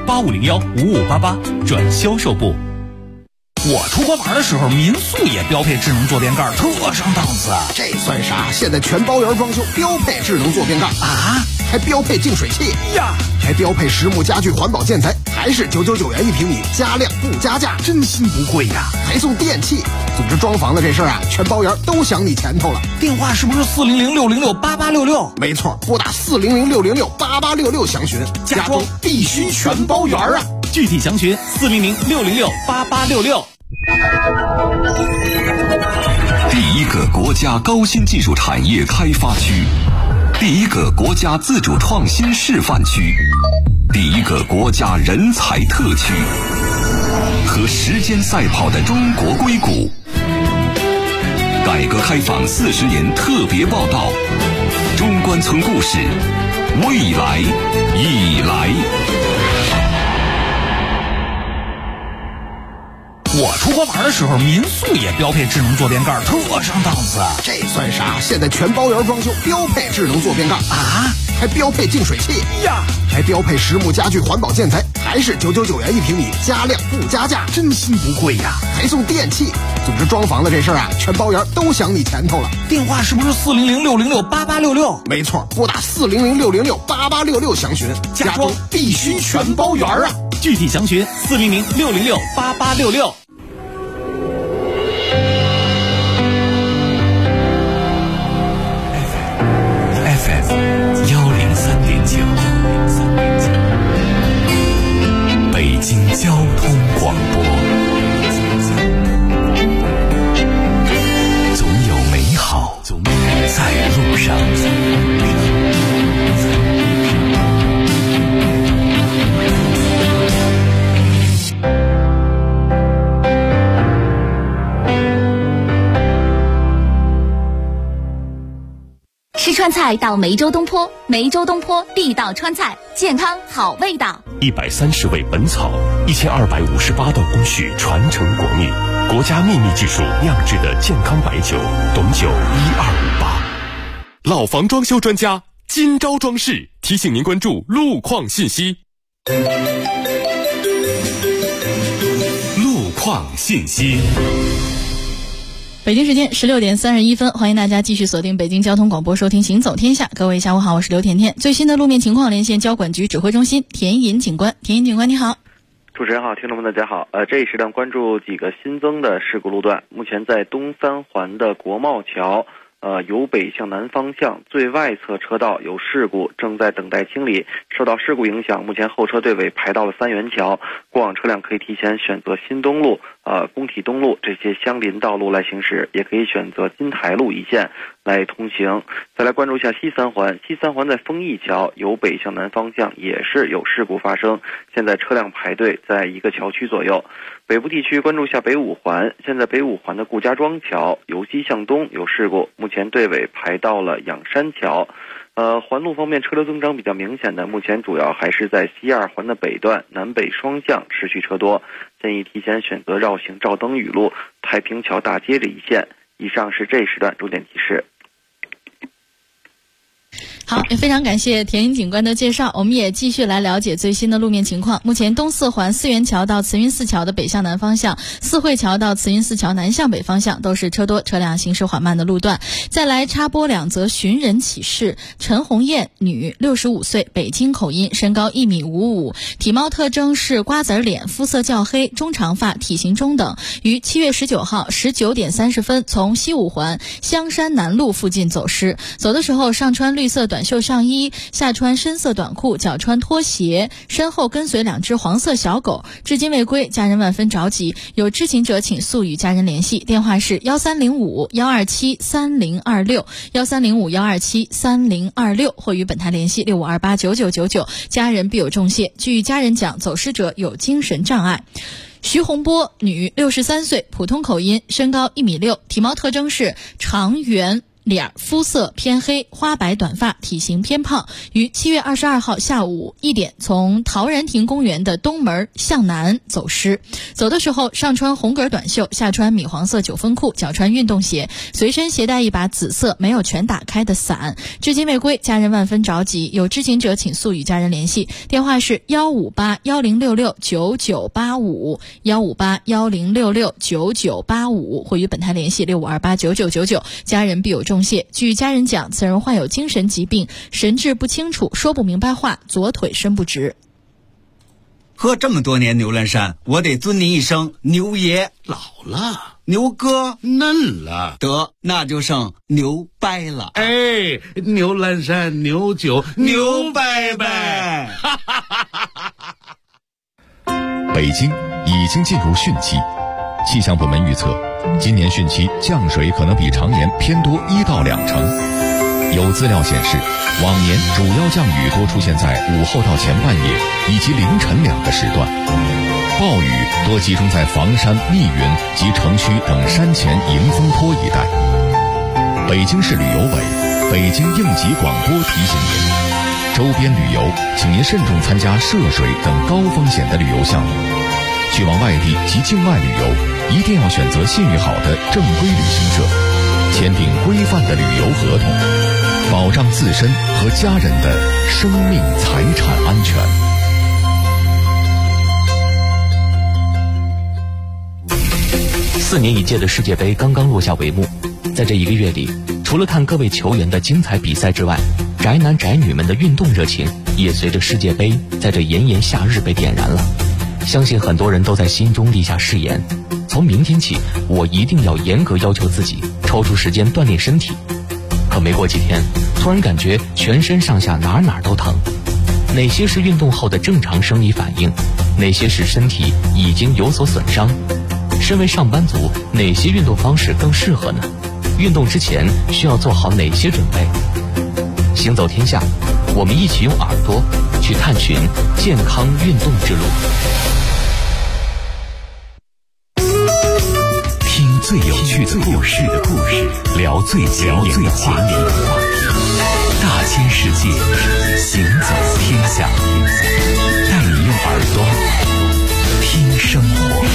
Speaker 5: 8501-5588转销售部。
Speaker 12: 我出国玩的时候，民宿也标配智能坐便盖，特上档次。
Speaker 13: 这算啥？现在全包圆装修，标配智能坐便盖
Speaker 12: 啊，
Speaker 13: 还标配净水器
Speaker 12: 呀，
Speaker 13: 还标配实木家具环保建材，还是999元1平米，加量不加价，
Speaker 12: 真心不贵呀！
Speaker 13: 还送电器。总之装潢的这事儿啊，全包圆都想你前头了。
Speaker 12: 电话是不是400-606-8866？
Speaker 13: 没错，拨打400-606-8866详询。
Speaker 12: 家装必须全包圆啊！
Speaker 5: 具体详询400-606-8866。
Speaker 9: 第一个国家高新技术产业开发区，第一个国家自主创新示范区，第一个国家人才特区，和时间赛跑的中国硅谷。改革开放40年特别报道，中关村故事， 未来已来。
Speaker 12: 我出国玩的时候，民宿也标配智能坐便盖，特上档次。
Speaker 13: 这算啥？现在全包圆装修标配智能坐便盖
Speaker 12: 啊，
Speaker 13: 还标配净水器
Speaker 12: 呀，
Speaker 13: 还标配实木家具环保建材，还是999元1平米，加量不加价，
Speaker 12: 真心不贵呀，
Speaker 13: 还送电器。总之装房的这事儿啊，全包圆都想你前头了。
Speaker 12: 电话是不是400-606-8866？
Speaker 13: 没错，拨打400-606-8866详询。
Speaker 12: 家装必须全包圆啊！
Speaker 11: 具体详询400-606-8866。
Speaker 5: 北京交通广播，总有美好在路上。
Speaker 8: 吃川菜到梅州东坡，梅州东坡地道川菜，健康好味道。
Speaker 5: 130味本草，1258道工序传承国秘，国家秘密技术酿制的健康白酒，董酒1258。老房装修专家今朝装饰提醒您关注路况信息。路况信息。
Speaker 4: 北京时间16点31分，欢迎大家继续锁定北京交通广播收听行走天下。各位下午好，我是刘甜甜。最新的路面情况连线交管局指挥中心田银警官。田银警官你好。
Speaker 7: 主持人好，听众们大家好。这一时段关注几个新增的事故路段。目前在东三环的国贸桥由北向南方向最外侧车道有事故，正在等待清理。受到事故影响，目前后车队尾排到了三元桥，过往车辆可以提前选择新东路、工体东路这些相邻道路来行驶，也可以选择金台路一线来通行。再来关注一下西三环，西三环在丰益桥由北向南方向也是有事故发生，现在车辆排队在一个桥区左右。北部地区关注一下北五环，现在北五环的顾家庄桥由西向东有事故，目前队尾排到了仰山桥。环路方面车流增长比较明显的，目前主要还是在西二环的北段南北双向持续车多，建议提前选择绕行赵登禹路、太平桥大街这一线。以上是这一时段重点提示。
Speaker 4: 好，也非常感谢田银警官的介绍。我们也继续来了解最新的路面情况。目前东四环四元桥到慈云寺桥的北向南方向，四惠桥到慈云寺桥南向北方向都是车多车辆行驶缓慢的路段。再来插播两则寻人启事。陈红艳，女，65岁，北京口音，身高1.55米，体貌特征是瓜子脸，肤色较黑，中长发，体型中等。于7月19号19点30分从西五环香山南路附近走失，走的时候上穿绿色短袖上衣，下穿深色短裤，脚穿拖鞋，身后跟随2只黄色小狗，至今未归，家人万分着急，有知情者请速与家人联系，电话是1305-127-3026 1305-127-3026，或与本台联系6528-9999，家人必有重谢。据家人讲，走失者有精神障碍。徐洪波，女，63岁，普通口音，身高1.6米，体貌特征是长圆脸，肤色偏黑，花白短发，体型偏胖，于7月22号下午1点从陶然亭公园的东门向南走失，走的时候上穿红格短袖，下穿米黄色9分裤，脚穿运动鞋，随身携带一把紫色没有全打开的伞，至今未归，家人万分着急，有知情者请速与家人联系，电话是158-1066-9985 158-1066-9985，或与本台联系6528-9999，家人必有重谢。据家人讲，此人患有精神疾病，神志不清楚，说不明白话，左腿伸不直。
Speaker 2: 喝这么多年牛栏山，我得尊您一声牛爷。
Speaker 10: 老了，
Speaker 2: 牛哥
Speaker 10: 嫩了，
Speaker 2: 得那就剩牛掰了。
Speaker 10: 哎，牛栏山牛酒牛掰掰。
Speaker 5: 北京已经进入汛期，气象部门预测，今年汛期降水可能比常年偏多1到2成。有资料显示，往年主要降雨多出现在午后到前半夜以及凌晨2个时段，暴雨多集中在房山、密云及城区等山前迎风坡一带。北京市旅游委、北京应急广播提醒您，
Speaker 14: 周边旅游，请您慎重参加涉水等高风险的旅游项目。去往外地及境外旅游，一定要选择信誉好的正规旅行社，签订规范的旅游合同，保障自身和家人的生命财产安全。
Speaker 11: 4年一届的世界杯刚刚落下帷幕，在这一个月里，除了看各位球员的精彩比赛之外，宅男宅女们的运动热情也随着世界杯在这炎炎夏日被点燃了。相信很多人都在心中立下誓言，从明天起，我一定要严格要求自己，抽出时间锻炼身体。可没过几天，突然感觉全身上下哪儿都疼。哪些是运动后的正常生理反应？哪些是身体已经有所损伤？身为上班族，哪些运动方式更适合呢？运动之前需要做好哪些准备？行走天下，我们一起用耳朵去探寻健康运动之路。
Speaker 5: 听最有趣的故事，聊最前沿的话题。大千世界，行走天下，带你用耳朵听生活。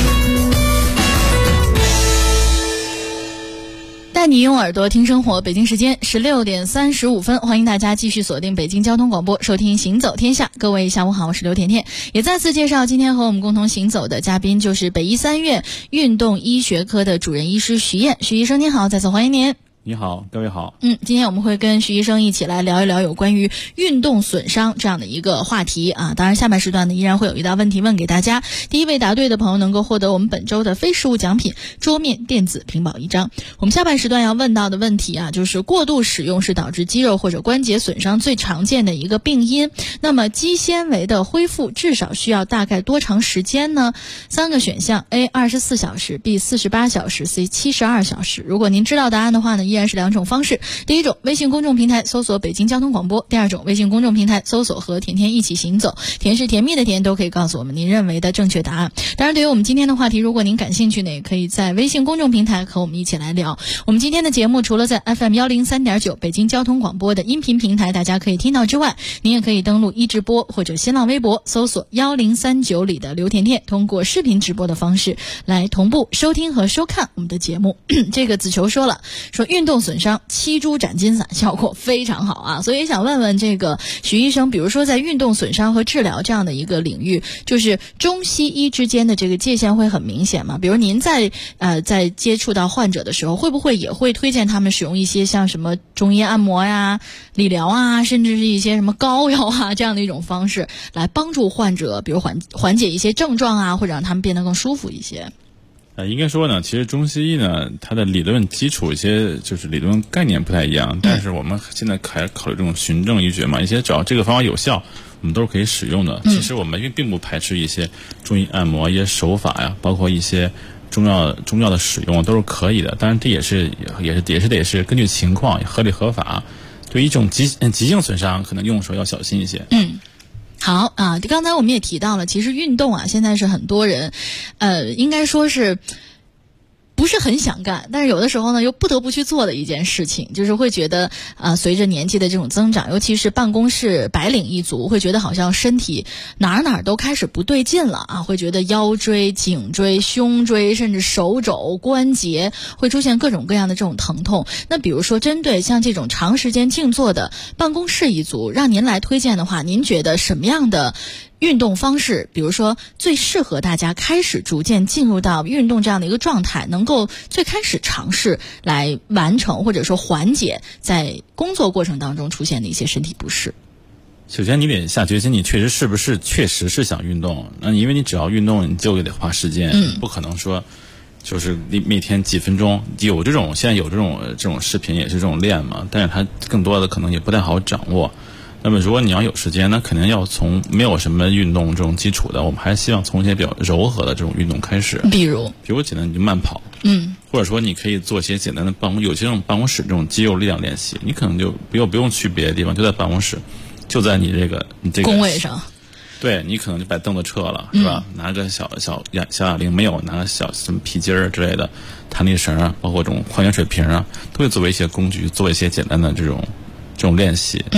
Speaker 4: 带你用耳朵听生活，北京时间16点35分，欢迎大家继续锁定北京交通广播，收听行走天下。各位下午好，我是刘甜甜。也再次介绍今天和我们共同行走的嘉宾，就是北医三院运动医学科的主任医师徐燕。徐医生您好，再次欢迎您。
Speaker 6: 你好，各位好。
Speaker 4: 今天我们会跟徐医生一起来聊一聊有关于运动损伤这样的一个话题啊。当然下半时段呢依然会有一道问题问给大家，第一位答对的朋友能够获得我们本周的非实物奖品桌面电子屏保1张。我们下半时段要问到的问题啊，就是过度使用是导致肌肉或者关节损伤最常见的一个病因。那么肌纤维的恢复至少需要大概多长时间呢？3个选项 A 24小时 B 48小时 C 72小时。如果您知道答案的话呢，依然是2种方式。第一种，微信公众平台搜索北京交通广播；第二种，微信公众平台搜索和甜甜一起行走，甜是甜蜜的甜，都可以告诉我们您认为的正确答案。当然对于我们今天的话题，如果您感兴趣呢，也可以在微信公众平台和我们一起来聊。我们今天的节目除了在 FM 103.9北京交通广播的音频平台大家可以听到之外，您也可以登录一直播或者新浪微博搜索1039里的刘甜甜，通过视频直播的方式来同步收听和收看我们的节目。这个子球说了，说运动损伤7株斩金伞效果非常好啊，所以想问问这个徐医生，比如说在运动损伤和治疗这样的一个领域，就是中西医之间的这个界限会很明显吗？比如您在接触到患者的时候，会不会也会推荐他们使用一些像什么中医按摩呀、理疗啊，甚至是一些什么膏药啊这样的一种方式来帮助患者，比如缓解一些症状啊，或者让他们变得更舒服一些？
Speaker 6: 应该说呢，其实中西医呢，它的理论基础一些就是理论概念不太一样，但是我们现在考虑这种循证医学嘛，一些只要这个方法有效，我们都是可以使用的。其实我们并不排斥一些中医按摩、一些手法呀，包括一些中药的使用都是可以的。当然这也是得是根据情况合理合法。对于一种急性损伤，可能用的时候要小心一些。
Speaker 4: 好啊，刚才我们也提到了，其实运动啊，现在是很多人，应该说是不是很想干，但是有的时候呢又不得不去做的一件事情，就是会觉得随着年纪的这种增长，尤其是办公室白领一族，会觉得好像身体哪儿都开始不对劲了啊，会觉得腰椎、颈椎、胸椎，甚至手肘、关节会出现各种各样的这种疼痛。那比如说针对像这种长时间静坐的办公室一族，让您来推荐的话，您觉得什么样的运动方式，比如说最适合大家开始逐渐进入到运动这样的一个状态，能够最开始尝试来完成或者说缓解在工作过程当中出现的一些身体不适？
Speaker 6: 首先你得下决心，你确实是想运动。那因为你只要运动，你就得花时间，不可能说就是每天几分钟。现在有这种视频也是这种练嘛，但是它更多的可能也不太好掌握。那么如果你要有时间，那肯定要从没有什么运动这种基础的，我们还是希望从一些比较柔和的这种运动开始。比如简单你就慢跑，或者说你可以做一些简单的有些这种办公室这种肌肉力量练习，你可能就不用去别的地方，就在办公室，就在你这个
Speaker 4: 工位上。
Speaker 6: 对，你可能就把凳子撤了，是吧？拿个小哑铃，没有拿个小什么皮筋儿之类的弹力绳啊，包括这种矿泉水瓶啊，都会作为一些工具，做一些简单的这种练习。其实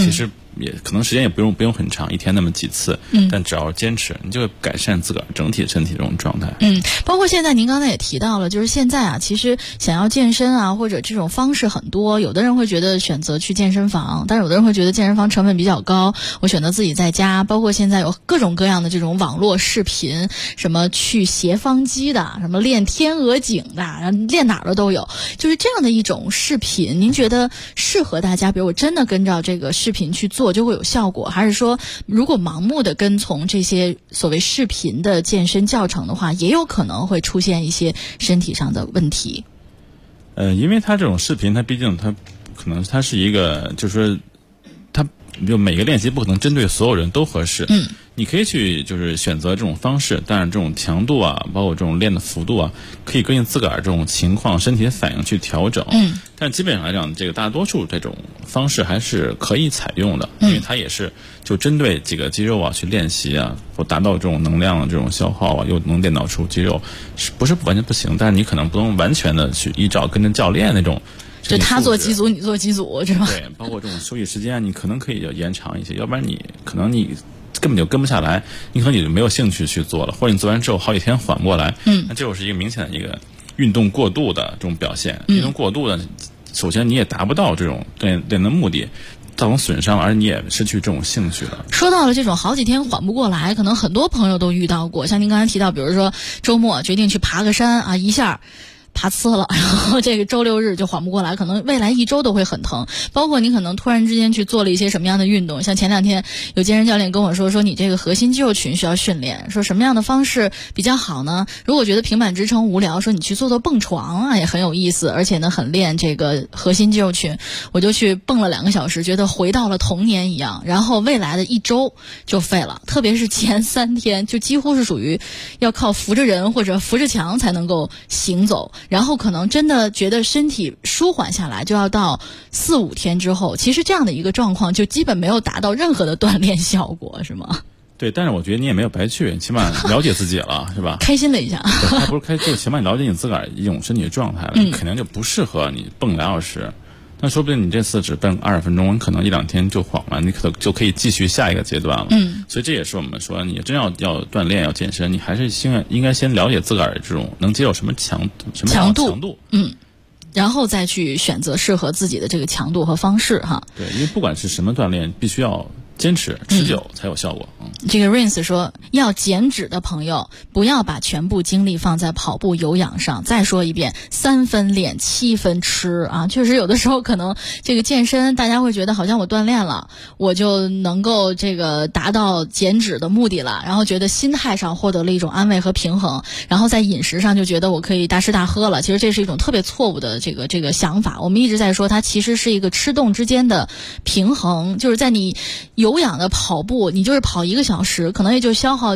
Speaker 6: 也可能时间也不用很长，一天那么几次，但只要坚持，你就会改善自个儿整体身体这种状态。
Speaker 4: 包括现在您刚才也提到了，就是现在啊，其实想要健身啊，或者这种方式很多，有的人会觉得选择去健身房，但是有的人会觉得健身房成本比较高，我选择自己在家。包括现在有各种各样的这种网络视频，什么去斜方肌的，什么练天鹅颈的，练哪儿的都有。就是这样的一种视频，您觉得适合大家？比如我真的跟着这个视频去做就会有效果，还是说如果盲目的跟从这些所谓视频的健身教程的话，也有可能会出现一些身体上的问题？
Speaker 6: 因为它这种视频，它毕竟它可能它是一个，就是说它就每个练习不可能针对所有人都合适。你可以去就是选择这种方式，但是这种强度啊，包括这种练的幅度啊，可以根据自个儿这种情况、身体的反应去调整。但基本上来讲，这个大多数这种方式还是可以采用的，因为它也是就针对几个肌肉啊去练习啊，或达到这种能量的这种消耗啊，又能练导出肌肉，是不是完全不行？但是你可能不能完全的去依照跟着教练那种。
Speaker 4: 就他做几组，你做几组，是吧？
Speaker 6: 对，包括这种休息时间，你可能可以要延长一些，要不然你可能你根本就跟不下来，你可能也就没有兴趣去做了，或者你做完之后好几天缓不过来。那这就是一个明显的一个运动过度的这种表现。运动过度的，首先你也达不到这种练的目的，造成损伤，而你也失去这种兴趣了。
Speaker 4: 说到了这种好几天缓不过来，可能很多朋友都遇到过，像您刚才提到，比如说周末决定去爬个山啊，一下爬呲了，然后这个周六日就缓不过来，可能未来一周都会很疼。包括你可能突然之间去做了一些什么样的运动，像前两天有健身教练跟我说你这个核心肌肉群需要训练，说什么样的方式比较好呢？如果觉得平板支撑无聊，说你去做蹦床啊也很有意思，而且呢很练这个核心肌肉群。我就去蹦了2个小时，觉得回到了童年一样，然后未来的一周就废了，特别是前3天就几乎是属于要靠扶着人或者扶着墙才能够行走。然后可能真的觉得身体舒缓下来，就要到4、5天之后。其实这样的一个状况就基本没有达到任何的锻炼效果，是吗？
Speaker 6: 对，但是我觉得你也没有白去，起码了解自己了，是吧？
Speaker 4: 开心了一下。
Speaker 6: 他不是就起码你了解你自个儿一种身体的状态了，你肯定就不适合你蹦2小时。那说不定你这次只蹦20分钟，可能1、2天就缓了，你可能就可以继续下一个阶段了。所以这也是我们说，你真要锻炼要健身，你还是应该先了解自个儿这种能接受什么强度，
Speaker 4: 然后再去选择适合自己的这个强度和方式哈。
Speaker 6: 对，因为不管是什么锻炼，必须要坚持持久才有效果。
Speaker 4: 这个 Rins 说，要减脂的朋友不要把全部精力放在跑步有氧上。再说一遍，3分练7分吃啊！确实有的时候可能这个健身，大家会觉得好像我锻炼了，我就能够这个达到减脂的目的了，然后觉得心态上获得了一种安慰和平衡，然后在饮食上就觉得我可以大吃大喝了。其实这是一种特别错误的这个想法。我们一直在说，它其实是一个吃动之间的平衡，就是在你有氧的跑步，你就是跑1个小时，可能也就消耗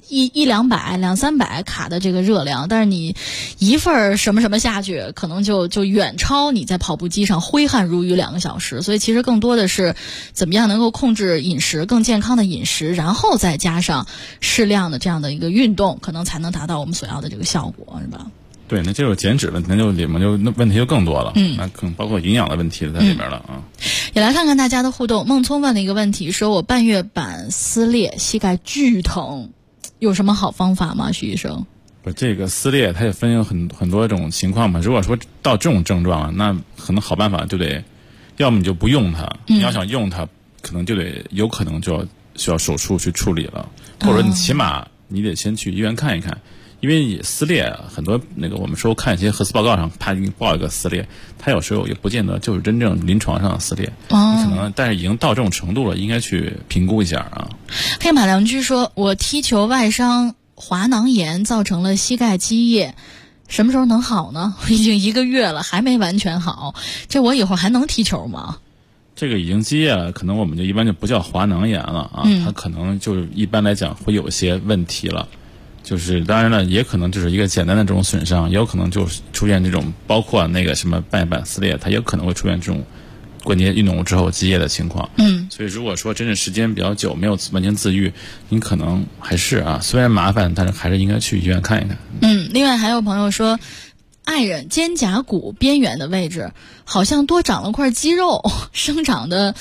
Speaker 4: 100-200、200-300卡的这个热量，但是你一份什么什么下去，可能就远超你在跑步机上挥汗如雨2个小时。所以其实更多的是怎么样能够控制饮食，更健康的饮食，然后再加上适量的这样的一个运动，可能才能达到我们所要的这个效果，是吧？
Speaker 6: 对，那这种减脂问题，那问题就更多了，那更包括营养的问题在里面了啊。
Speaker 4: 也来看看大家的互动。孟聪问了一个问题，说我半月板撕裂，膝盖巨疼，有什么好方法吗？徐医生？
Speaker 6: 这个撕裂它也分有很多种情况嘛。如果说到这种症状，那可能好办法就得，要么你就不用它，你要想用它，有可能就需要手术去处理了，或者你起码你得先去医院看一看。因为撕裂很多我们说看一些核磁报告上啪给你报一个撕裂，它有时候也不见得就是真正临床上的撕裂，你可能但是已经到这种程度了，应该去评估一下啊。
Speaker 4: 黑马良居说，我踢球外伤滑囊炎，造成了膝盖积液，什么时候能好呢？已经1个月了，还没完全好，这我以后还能踢球吗？
Speaker 6: 这个已经积液了，可能我们就一般就不叫滑囊炎了啊，它可能就是一般来讲会有些问题了。就是当然了，也可能就是一个简单的这种损伤，也有可能就出现这种包括什么半月板撕裂，它也可能会出现这种关节运动之后积液的情况。所以如果说真的时间比较久没有完全自愈，你可能还是虽然麻烦，但是还是应该去医院看一看。
Speaker 4: 另外还有朋友说，爱人肩胛骨边缘的位置好像多长了块肌肉，生长的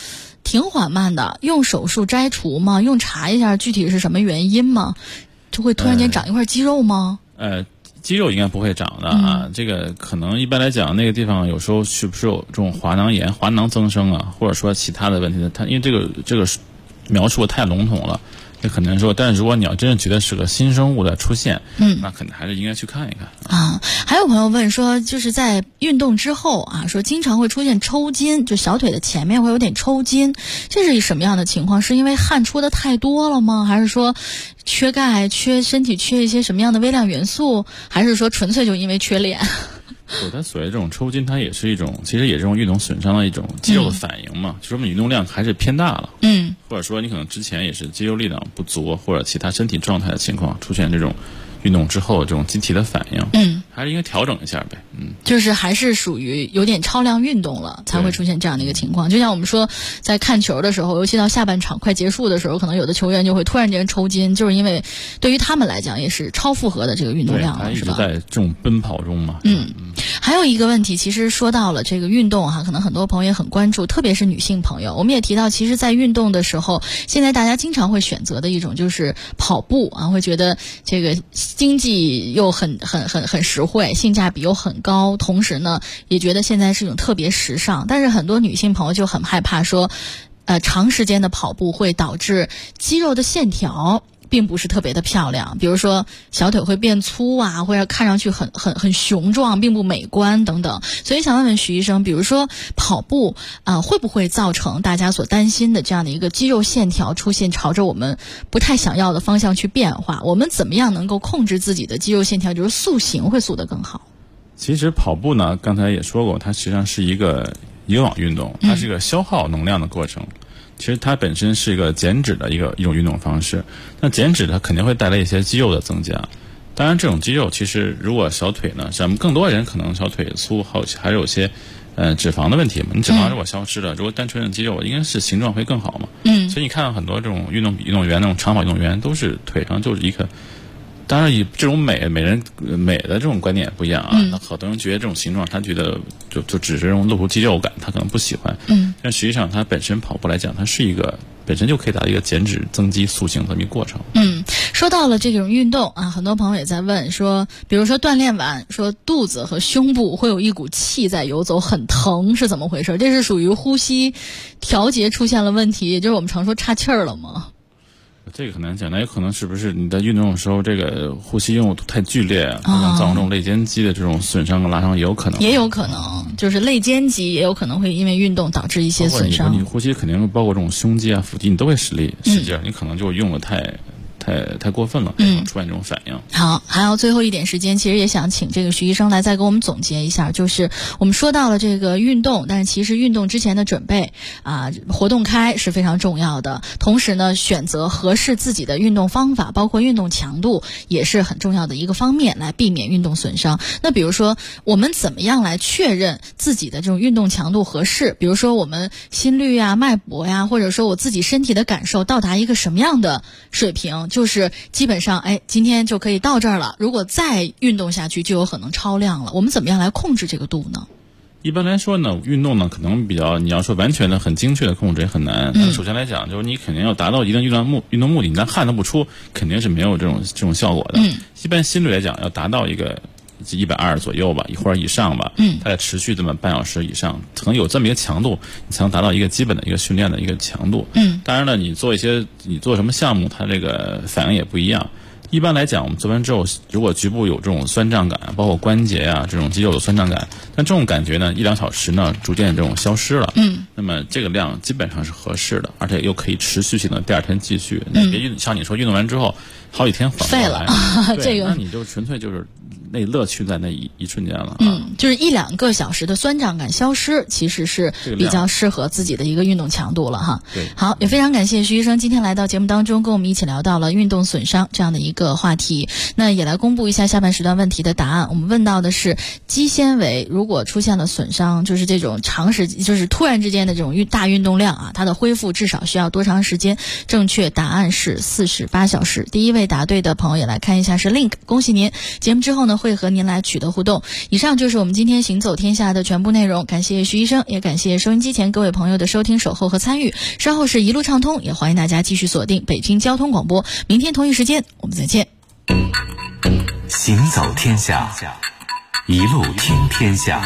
Speaker 4: 挺缓慢的，用手术摘除吗？用查一下具体是什么原因吗？就会突然间长一块肌肉吗？
Speaker 6: 肌肉应该不会长的啊，这个可能一般来讲那个地方有时候是不是有这种滑囊炎、滑囊增生啊，或者说其他的问题的，它因为这个描述太笼统了。这很难说，但是如果你要真的觉得是个新生物的出现，那肯定还是应该去看一看
Speaker 4: 啊。还有朋友问说，就是在运动之后啊，说经常会出现抽筋，就小腿的前面会有点抽筋，这是一什么样的情况？是因为汗出的太多了吗？还是说缺钙、身体缺一些什么样的微量元素？还是说纯粹就因为缺练？
Speaker 6: 它所谓这种抽筋，它也是一种，其实也是这种运动损伤的一种肌肉的反应嘛，就说明运动量还是偏大了，或者说你可能之前也是肌肉力量不足，或者其他身体状态的情况出现这种运动之后这种机体的反应，还是应该调整一下呗，
Speaker 4: 就是还是属于有点超量运动了才会出现这样的一个情况。就像我们说在看球的时候，尤其到下半场快结束的时候，可能有的球员就会突然间抽筋，就是因为对于他们来讲也是超负荷的这个运动量了，是吧？
Speaker 6: 他一直在这种奔跑中嘛。
Speaker 4: 还有一个问题，其实说到了这个运动哈，可能很多朋友也很关注，特别是女性朋友。我们也提到，其实在运动的时候，现在大家经常会选择的一种就是跑步啊，会觉得这个经济又很实惠，性价比又很高，同时呢也觉得现在是一种特别时尚。但是很多女性朋友就很害怕说长时间的跑步会导致肌肉的线条并不是特别的漂亮，比如说小腿会变粗啊，或者看上去很雄壮，并不美观等等。所以想问问徐医生，比如说跑步会不会造成大家所担心的这样的一个肌肉线条出现朝着我们不太想要的方向去变化？我们怎么样能够控制自己的肌肉线条，就是塑形会塑得更好？
Speaker 6: 其实跑步呢，刚才也说过，它实际上是一个有氧运动，它是一个消耗能量的过程。其实它本身是一个减脂的一种运动方式，那减脂它肯定会带来一些肌肉的增加。当然，这种肌肉其实如果小腿呢，咱们更多人可能小腿粗，还是有些脂肪的问题嘛。你脂肪如果消失了，如果单纯的肌肉，应该是形状会更好嘛。所以你看到很多这种运动员，那种长跑运动员都是腿上就是一个。当然，以这种每人美的这种观点也不一样啊。那好多人觉得这种形状，他觉得就只是这种露出肌肉感，他可能不喜欢。但实际上，它本身跑步来讲，它是一个本身就可以达到一个减脂、增肌、塑形这么一个过程。
Speaker 4: 说到了这种运动啊，很多朋友也在问说，比如说锻炼完，说肚子和胸部会有一股气在游走，很疼，是怎么回事？这是属于呼吸调节出现了问题，也就是我们常说岔气儿了吗？
Speaker 6: 这个很难讲，那有可能是不是你在运动的时候，这个呼吸用太剧烈，可能造成这种肋间肌的这种损伤和拉伤，也有可能。
Speaker 4: 也有可能，就是肋间肌也有可能会因为运动导致一些损伤。
Speaker 6: 你呼吸肯定包括这种胸肌啊、腹肌，你都会使劲，你可能就用的太过分了，可能出现这种反应。
Speaker 4: 好，还有最后一点时间，其实也想请这个徐医生来再给我们总结一下，就是我们说到了这个运动，但是其实运动之前的准备活动开是非常重要的，同时呢，选择合适自己的运动方法，包括运动强度，也是很重要的一个方面，来避免运动损伤。那比如说，我们怎么样来确认自己的这种运动强度合适？比如说我们心率呀、脉搏呀，或者说我自己身体的感受到达一个什么样的水平？就是基本上今天就可以到这儿了，如果再运动下去就有可能超量了，我们怎么样来控制这个度呢？
Speaker 6: 一般来说呢，运动呢可能比较，你要说完全的很精确的控制也很难。首先来讲，就是你肯定要达到一定运动目的，你连汗都不出，肯定是没有这种效果的。一般心率来讲，要达到一个120左右吧，或者以上吧，大概持续这么半小时以上，可能有这么一个强度，你才能达到一个基本的一个训练的一个强度。当然了，你做什么项目，它这个反应也不一样。一般来讲，我们做完之后，如果局部有这种酸胀感，包括关节啊这种肌肉的酸胀感，但这种感觉呢，1-2小时呢逐渐这种消失了。那么这个量基本上是合适的，而且又可以持续性的第二天继续。别像你说运动完之后好几天缓过来，
Speaker 4: 废了这个，
Speaker 6: 那你就纯粹就是那乐趣在那一瞬间了。
Speaker 4: 就是1-2个小时的酸胀感消失，其实是比较适合自己的一个运动强度了哈。好，也非常感谢徐医生今天来到节目当中，跟我们一起聊到了运动损伤这样的一个话题。那也来公布一下下半时段问题的答案。我们问到的是肌纤维如果出现了损伤，就是这种就是突然之间的这种大运动量啊，它的恢复至少需要多长时间？正确答案是48小时。第一位位答对的朋友也来看一下是 Link， 恭喜您！节目之后呢，会和您来取得互动。以上就是我们今天行走天下的全部内容，感谢徐医生，也感谢收音机前各位朋友的收听、守候和参与。稍后是一路畅通，也欢迎大家继续锁定北京交通广播。明天同一时间我们再见。
Speaker 5: 行走天下，一路听天下。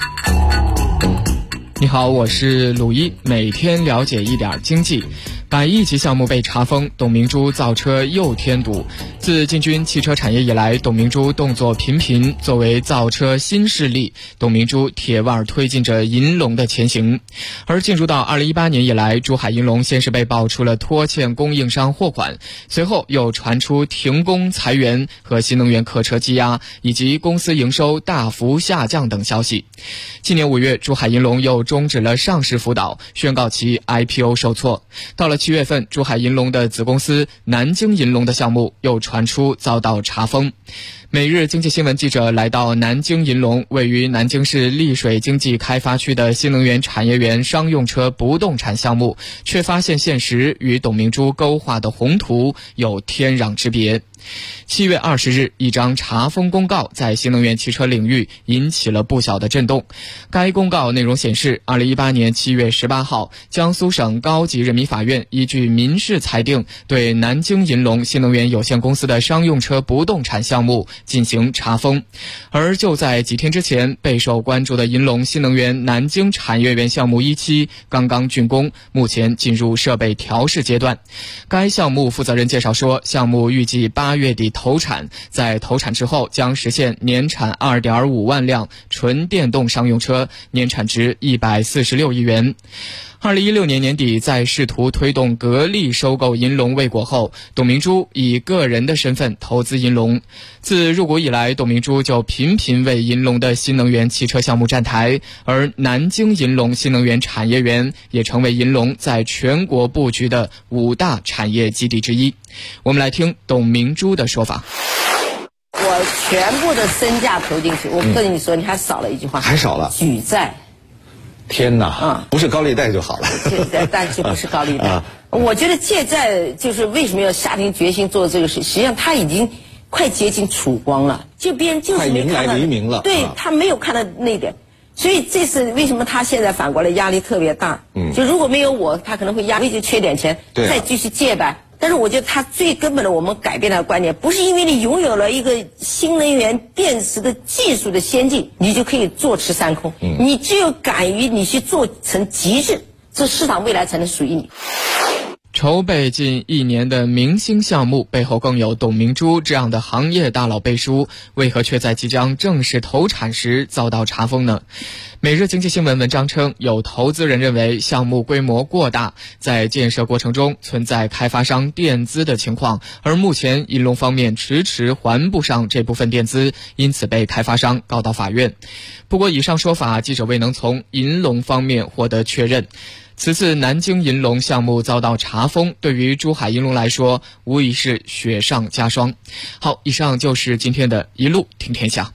Speaker 15: 你好，我是鲁一，每天了解一点经济。100亿级项目被查封，董明珠造车又添堵。自进军汽车产业以来，董明珠动作频频，作为造车新势力，董明珠铁腕推进着银龙的前行。而进入到2018年以来，珠海银龙先是被爆出了拖欠供应商货款，随后又传出停工裁员和新能源客车积压，以及公司营收大幅下降等消息。今年5月，珠海银龙又终止了上市辅导，宣告其 IPO 受挫。到了7月份，珠海银龙的子公司南京银龙的项目又传出遭到查封。每日经济新闻记者来到南京银龙位于南京市丽水经济开发区的新能源产业园商用车不动产项目，却发现现实与董明珠勾画的宏图有天壤之别。7月20日，一张查封公告在新能源汽车领域引起了不小的震动。该公告内容显示，2018年7月18号，江苏省高级人民法院依据民事裁定，对南京银龙新能源有限公司的商用车不动产项目进行查封。而就在几天之前，备受关注的银龙新能源南京产业园项目1期刚刚竣工，目前进入设备调试阶段。该项目负责人介绍说，项目预计8月底投产，在投产之后将实现年产 2.5 万辆纯电动商用车，年产值146亿元。2016年年底，在试图推动格力收购银龙未果后，董明珠以个人的身份投资银龙。自入股以来，董明珠就频频为银龙的新能源汽车项目站台，而南京银龙新能源产业园也成为银龙在全国布局的5大产业基地之一。我们来听董明珠的说法。
Speaker 16: 我全部的身价投进去，我不跟你说，你还少了一句话，
Speaker 17: 还少了
Speaker 16: 举债。
Speaker 17: 天哪，不是高利贷就好了。
Speaker 16: 但是不是高利贷。我觉得借债就是为什么要下定决心做这个事，实际上他已经快接近曙光了，就别人就是没看到，
Speaker 17: 快迎来黎明了。
Speaker 16: 对，他没有看到那一点，所以这是为什么他现在反过来压力特别大。就如果没有我，他可能会压力就缺点钱，再继续借呗。但是我觉得他最根本的，我们改变他的观念，不是因为你拥有了一个新能源电池的技术的先进，你就可以坐吃山空。你只有敢于你去做成极致，这市场未来才能属于你。
Speaker 15: 筹备近1年的明星项目背后更有董明珠这样的行业大佬背书，为何却在即将正式投产时遭到查封呢？每日经济新闻文章称，有投资人认为项目规模过大，在建设过程中存在开发商垫资的情况，而目前银龙方面迟迟还不上这部分垫资，因此被开发商告到法院。不过以上说法记者未能从银龙方面获得确认。此次南京银龙项目遭到查封，对于珠海银龙来说无疑是雪上加霜。好，以上就是今天的一路听天下。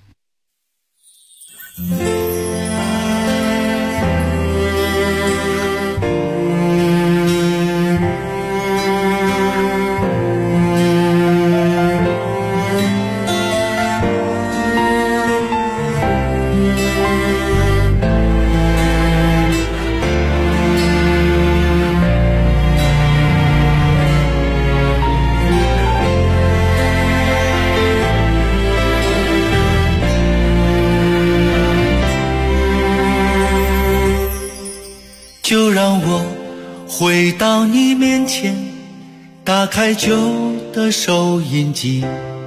Speaker 18: 就让我回到你面前，打开旧的收音机，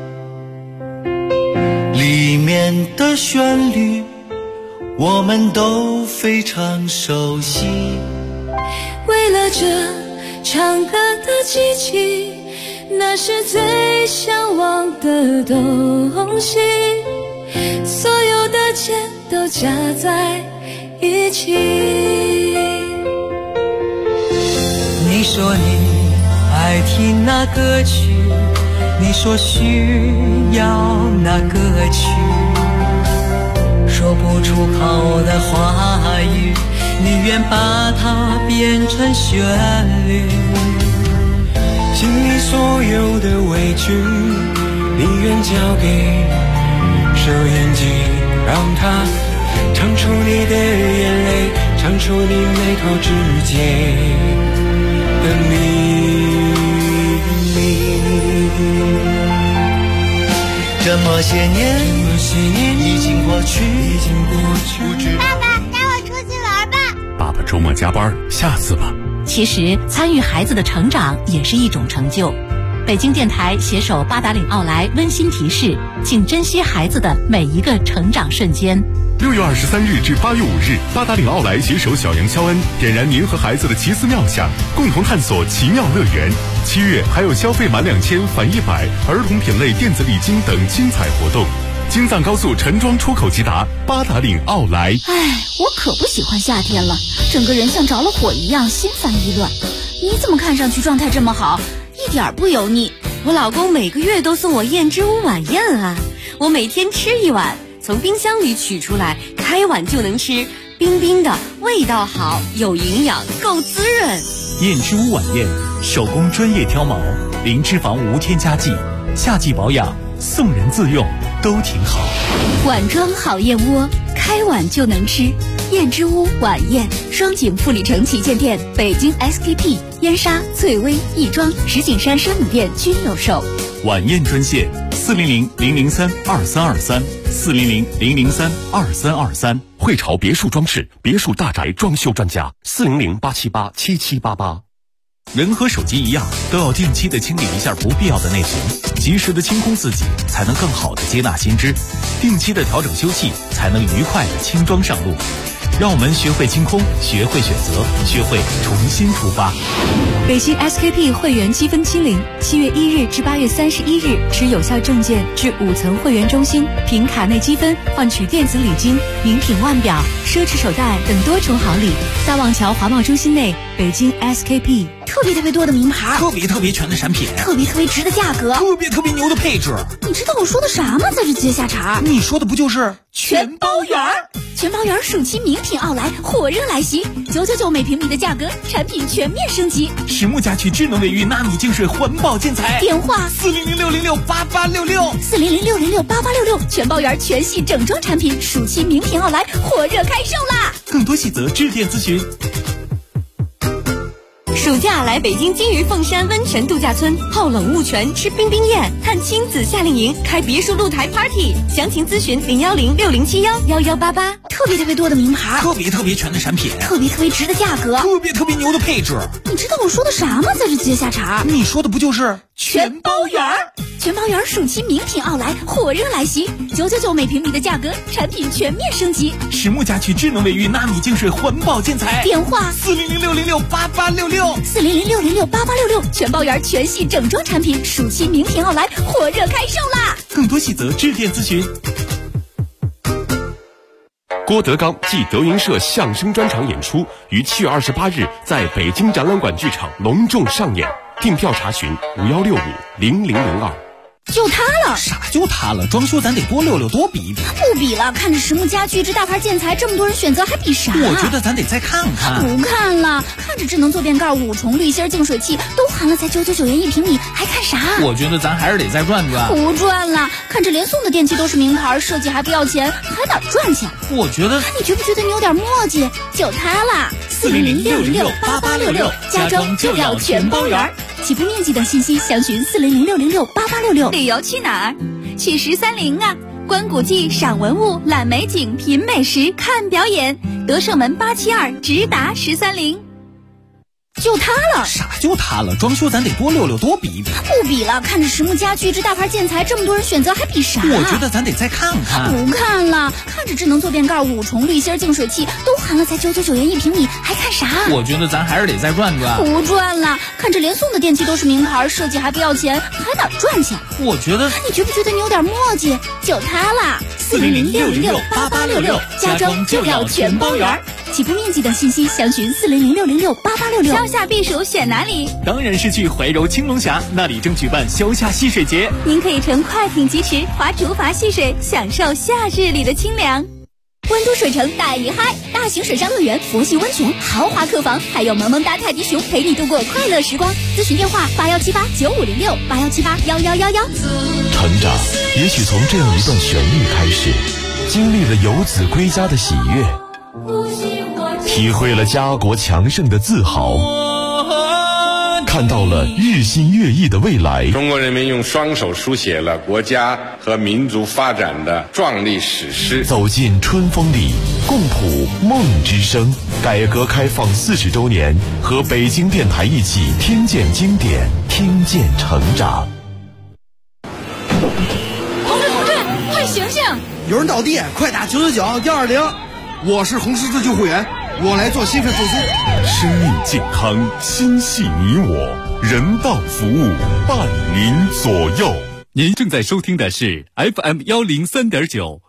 Speaker 18: 里面的旋律我们都非常熟悉。
Speaker 19: 为了这唱歌的机器，那是最向往的东西，所有的钱都加在一起。
Speaker 18: 你说你爱听那歌曲，你说需要那歌曲，说不出口的话语，你愿把它变成旋律。 心里所有的委屈宁愿交给收音机，让它唱出你的眼泪，唱出你眉头之间的秘密。这么些年已经过去，不知
Speaker 8: 爸爸带我出去玩吧。
Speaker 14: 爸爸周末加班，下次吧。
Speaker 1: 其实参与孩子的成长也是一种成就。北京电台携手八达岭奥莱温馨提示，请珍惜孩子的每一个成长瞬间。
Speaker 14: 6月23日至8月5日，八达岭奥莱携手小杨肖恩，点燃您和孩子的奇思妙想，共同探索奇妙乐园。7月还有消费满2000返100，儿童品类电子礼金等精彩活动。京藏高速陈庄出口即达，八达岭奥莱。
Speaker 8: 我可不喜欢夏天了，整个人像着了火一样，心烦意乱。你怎么看上去状态这么好，一点不油腻？
Speaker 20: 我老公每个月都送我燕之屋晚宴啊，我每天吃1碗，从冰箱里取出来，开碗就能吃，冰冰的，味道好，有营养，够滋润。
Speaker 12: 燕之屋晚宴，手工专业挑毛，零脂肪无添加剂，夏季保养，送人自用都挺好。
Speaker 8: 碗装好燕窝，开碗就能吃。燕之屋晚宴，双井富力城旗舰店、北京 SKP、燕莎、翠微、亦庄、石景山山姆店均有售。
Speaker 12: 晚宴专线400-003-2323，400-003-2323。
Speaker 14: 汇潮别墅装饰，别墅大宅装修专家，400-878-7788。
Speaker 12: 人和手机一样，都要定期的清理一下不必要的内存，及时的清空自己，才能更好的接纳新知；定期的调整休憩，才能愉快的轻装上路。让我们学会清空，学会选择，学会重新出发。
Speaker 8: 北京 SKP 会员积分清零，7月1日至8月31日，持有效证件至5层会员中心，凭卡内积分换取电子礼金、名品腕表、奢侈手袋等多重好礼。大望桥华贸中心内，北京 SKP。特别多的名牌，
Speaker 12: 特别全的产品，
Speaker 8: 特别值的价格，
Speaker 12: 特别牛的配置。
Speaker 8: 你知道我说的啥吗？在这接下茬，
Speaker 12: 你说的不就是
Speaker 8: 全包圆？全包圆暑期名品奥莱火热来袭，999每平米的价格，产品全面升级。
Speaker 12: 实木家具智能卫浴纳米净水环保建材，
Speaker 8: 电话
Speaker 12: 400-606-8866，400-606-8866，
Speaker 8: 全包圆全系整装产品暑期名品奥莱火热开售啦！
Speaker 12: 更多细则致电咨询。
Speaker 20: 暑假来北京金鱼凤山温泉度假村泡冷雾泉，吃冰冰宴，探亲子夏令营，开别墅露台 party， 详情咨询010-6071-1188。
Speaker 8: 特别多的名牌，
Speaker 12: 特别全的产品，
Speaker 8: 特别值的价格，
Speaker 12: 特别牛的配置。
Speaker 8: 你知道我说的啥吗？在这接下茬，
Speaker 12: 你说的不就是
Speaker 8: 全包圆？全包圆暑期名品奥莱火热来袭，999每平米的价格，产品全面升级。
Speaker 12: 实木家具智能卫浴纳米净水环保建材，
Speaker 8: 电话
Speaker 12: 400-606-8866，400-606-8866，
Speaker 8: 全包圆全系整装产品暑期名品奥莱火热开售啦！
Speaker 12: 更多细则致电咨询。
Speaker 14: 郭德纲暨德云社相声专场演出于7月28日在北京展览馆剧场隆重上演，订票查询51650002。
Speaker 8: 就它了？
Speaker 12: 啥就它了？装修咱得多溜溜，多比一比。
Speaker 8: 不比了，看着实木家具这大牌建材，这么多人选择，还比啥？
Speaker 12: 我觉得咱得再看看。
Speaker 8: 不看了，看着智能坐便盖、5重滤芯净水器都含了，才999元1平米，还看啥？
Speaker 12: 我觉得咱还是得再转转。
Speaker 8: 不转了，看着连送的电器都是名牌，设计还不要钱，还哪赚钱？
Speaker 12: 我觉得，
Speaker 8: 你觉不觉得你有点墨迹？就它啦，400-606-8866，家装就要全包圆。起步面积等信息详询400-606-8866。旅游去哪儿？去13陵啊！观古迹、赏文物、览美景、品美食、看表演。德胜门872直达13陵。就它了？
Speaker 12: 啥就它了？装修咱得多溜溜，多比一比。
Speaker 8: 不比了，看着实木家具这大牌建材，这么多人选择，还比啥？
Speaker 12: 我觉得咱得再看看。
Speaker 8: 不看了，看着智能坐便盖、5重滤芯净水器都含了，才999元1平米，还看啥？
Speaker 12: 我觉得咱还是得再转转。
Speaker 8: 不转了，看着连送的电器都是名牌，设计还不要钱，还哪赚钱？
Speaker 12: 我觉得，
Speaker 8: 你觉不觉得你有点墨迹？就它啦，400-606-8866，家装就要全包圆。起步面积等信息详询400-606-8866。消夏避暑选哪里？
Speaker 12: 当然是去怀柔青龙峡，那里正举办消夏戏水节。
Speaker 8: 您可以乘快艇疾驰，划竹筏戏水，享受夏日里的清凉。 温都水城带你嗨，大型水上乐园、佛系温泉、豪华客房，还有萌萌哒泰迪熊陪你度过快乐时光。咨询电话81789506，81781111。
Speaker 14: 成长也许从这样一段旋律开始，经历了游子归家的喜悦，体会了家国强盛的自豪，看到了日新月异的未来。
Speaker 21: 中国人民用双手书写了国家和民族发展的壮丽史诗。
Speaker 14: 走进春风里，共谱梦之声。改革开放40周年，和北京电台一起听见经典，听见成长。
Speaker 8: 同志，快醒醒！
Speaker 22: 有人倒地，快打999-120。我是红十字救护员，我来做心肺复苏。
Speaker 14: 生命健康，心系你我，人道服务伴您左右。
Speaker 23: 您正在收听的是 FM103.9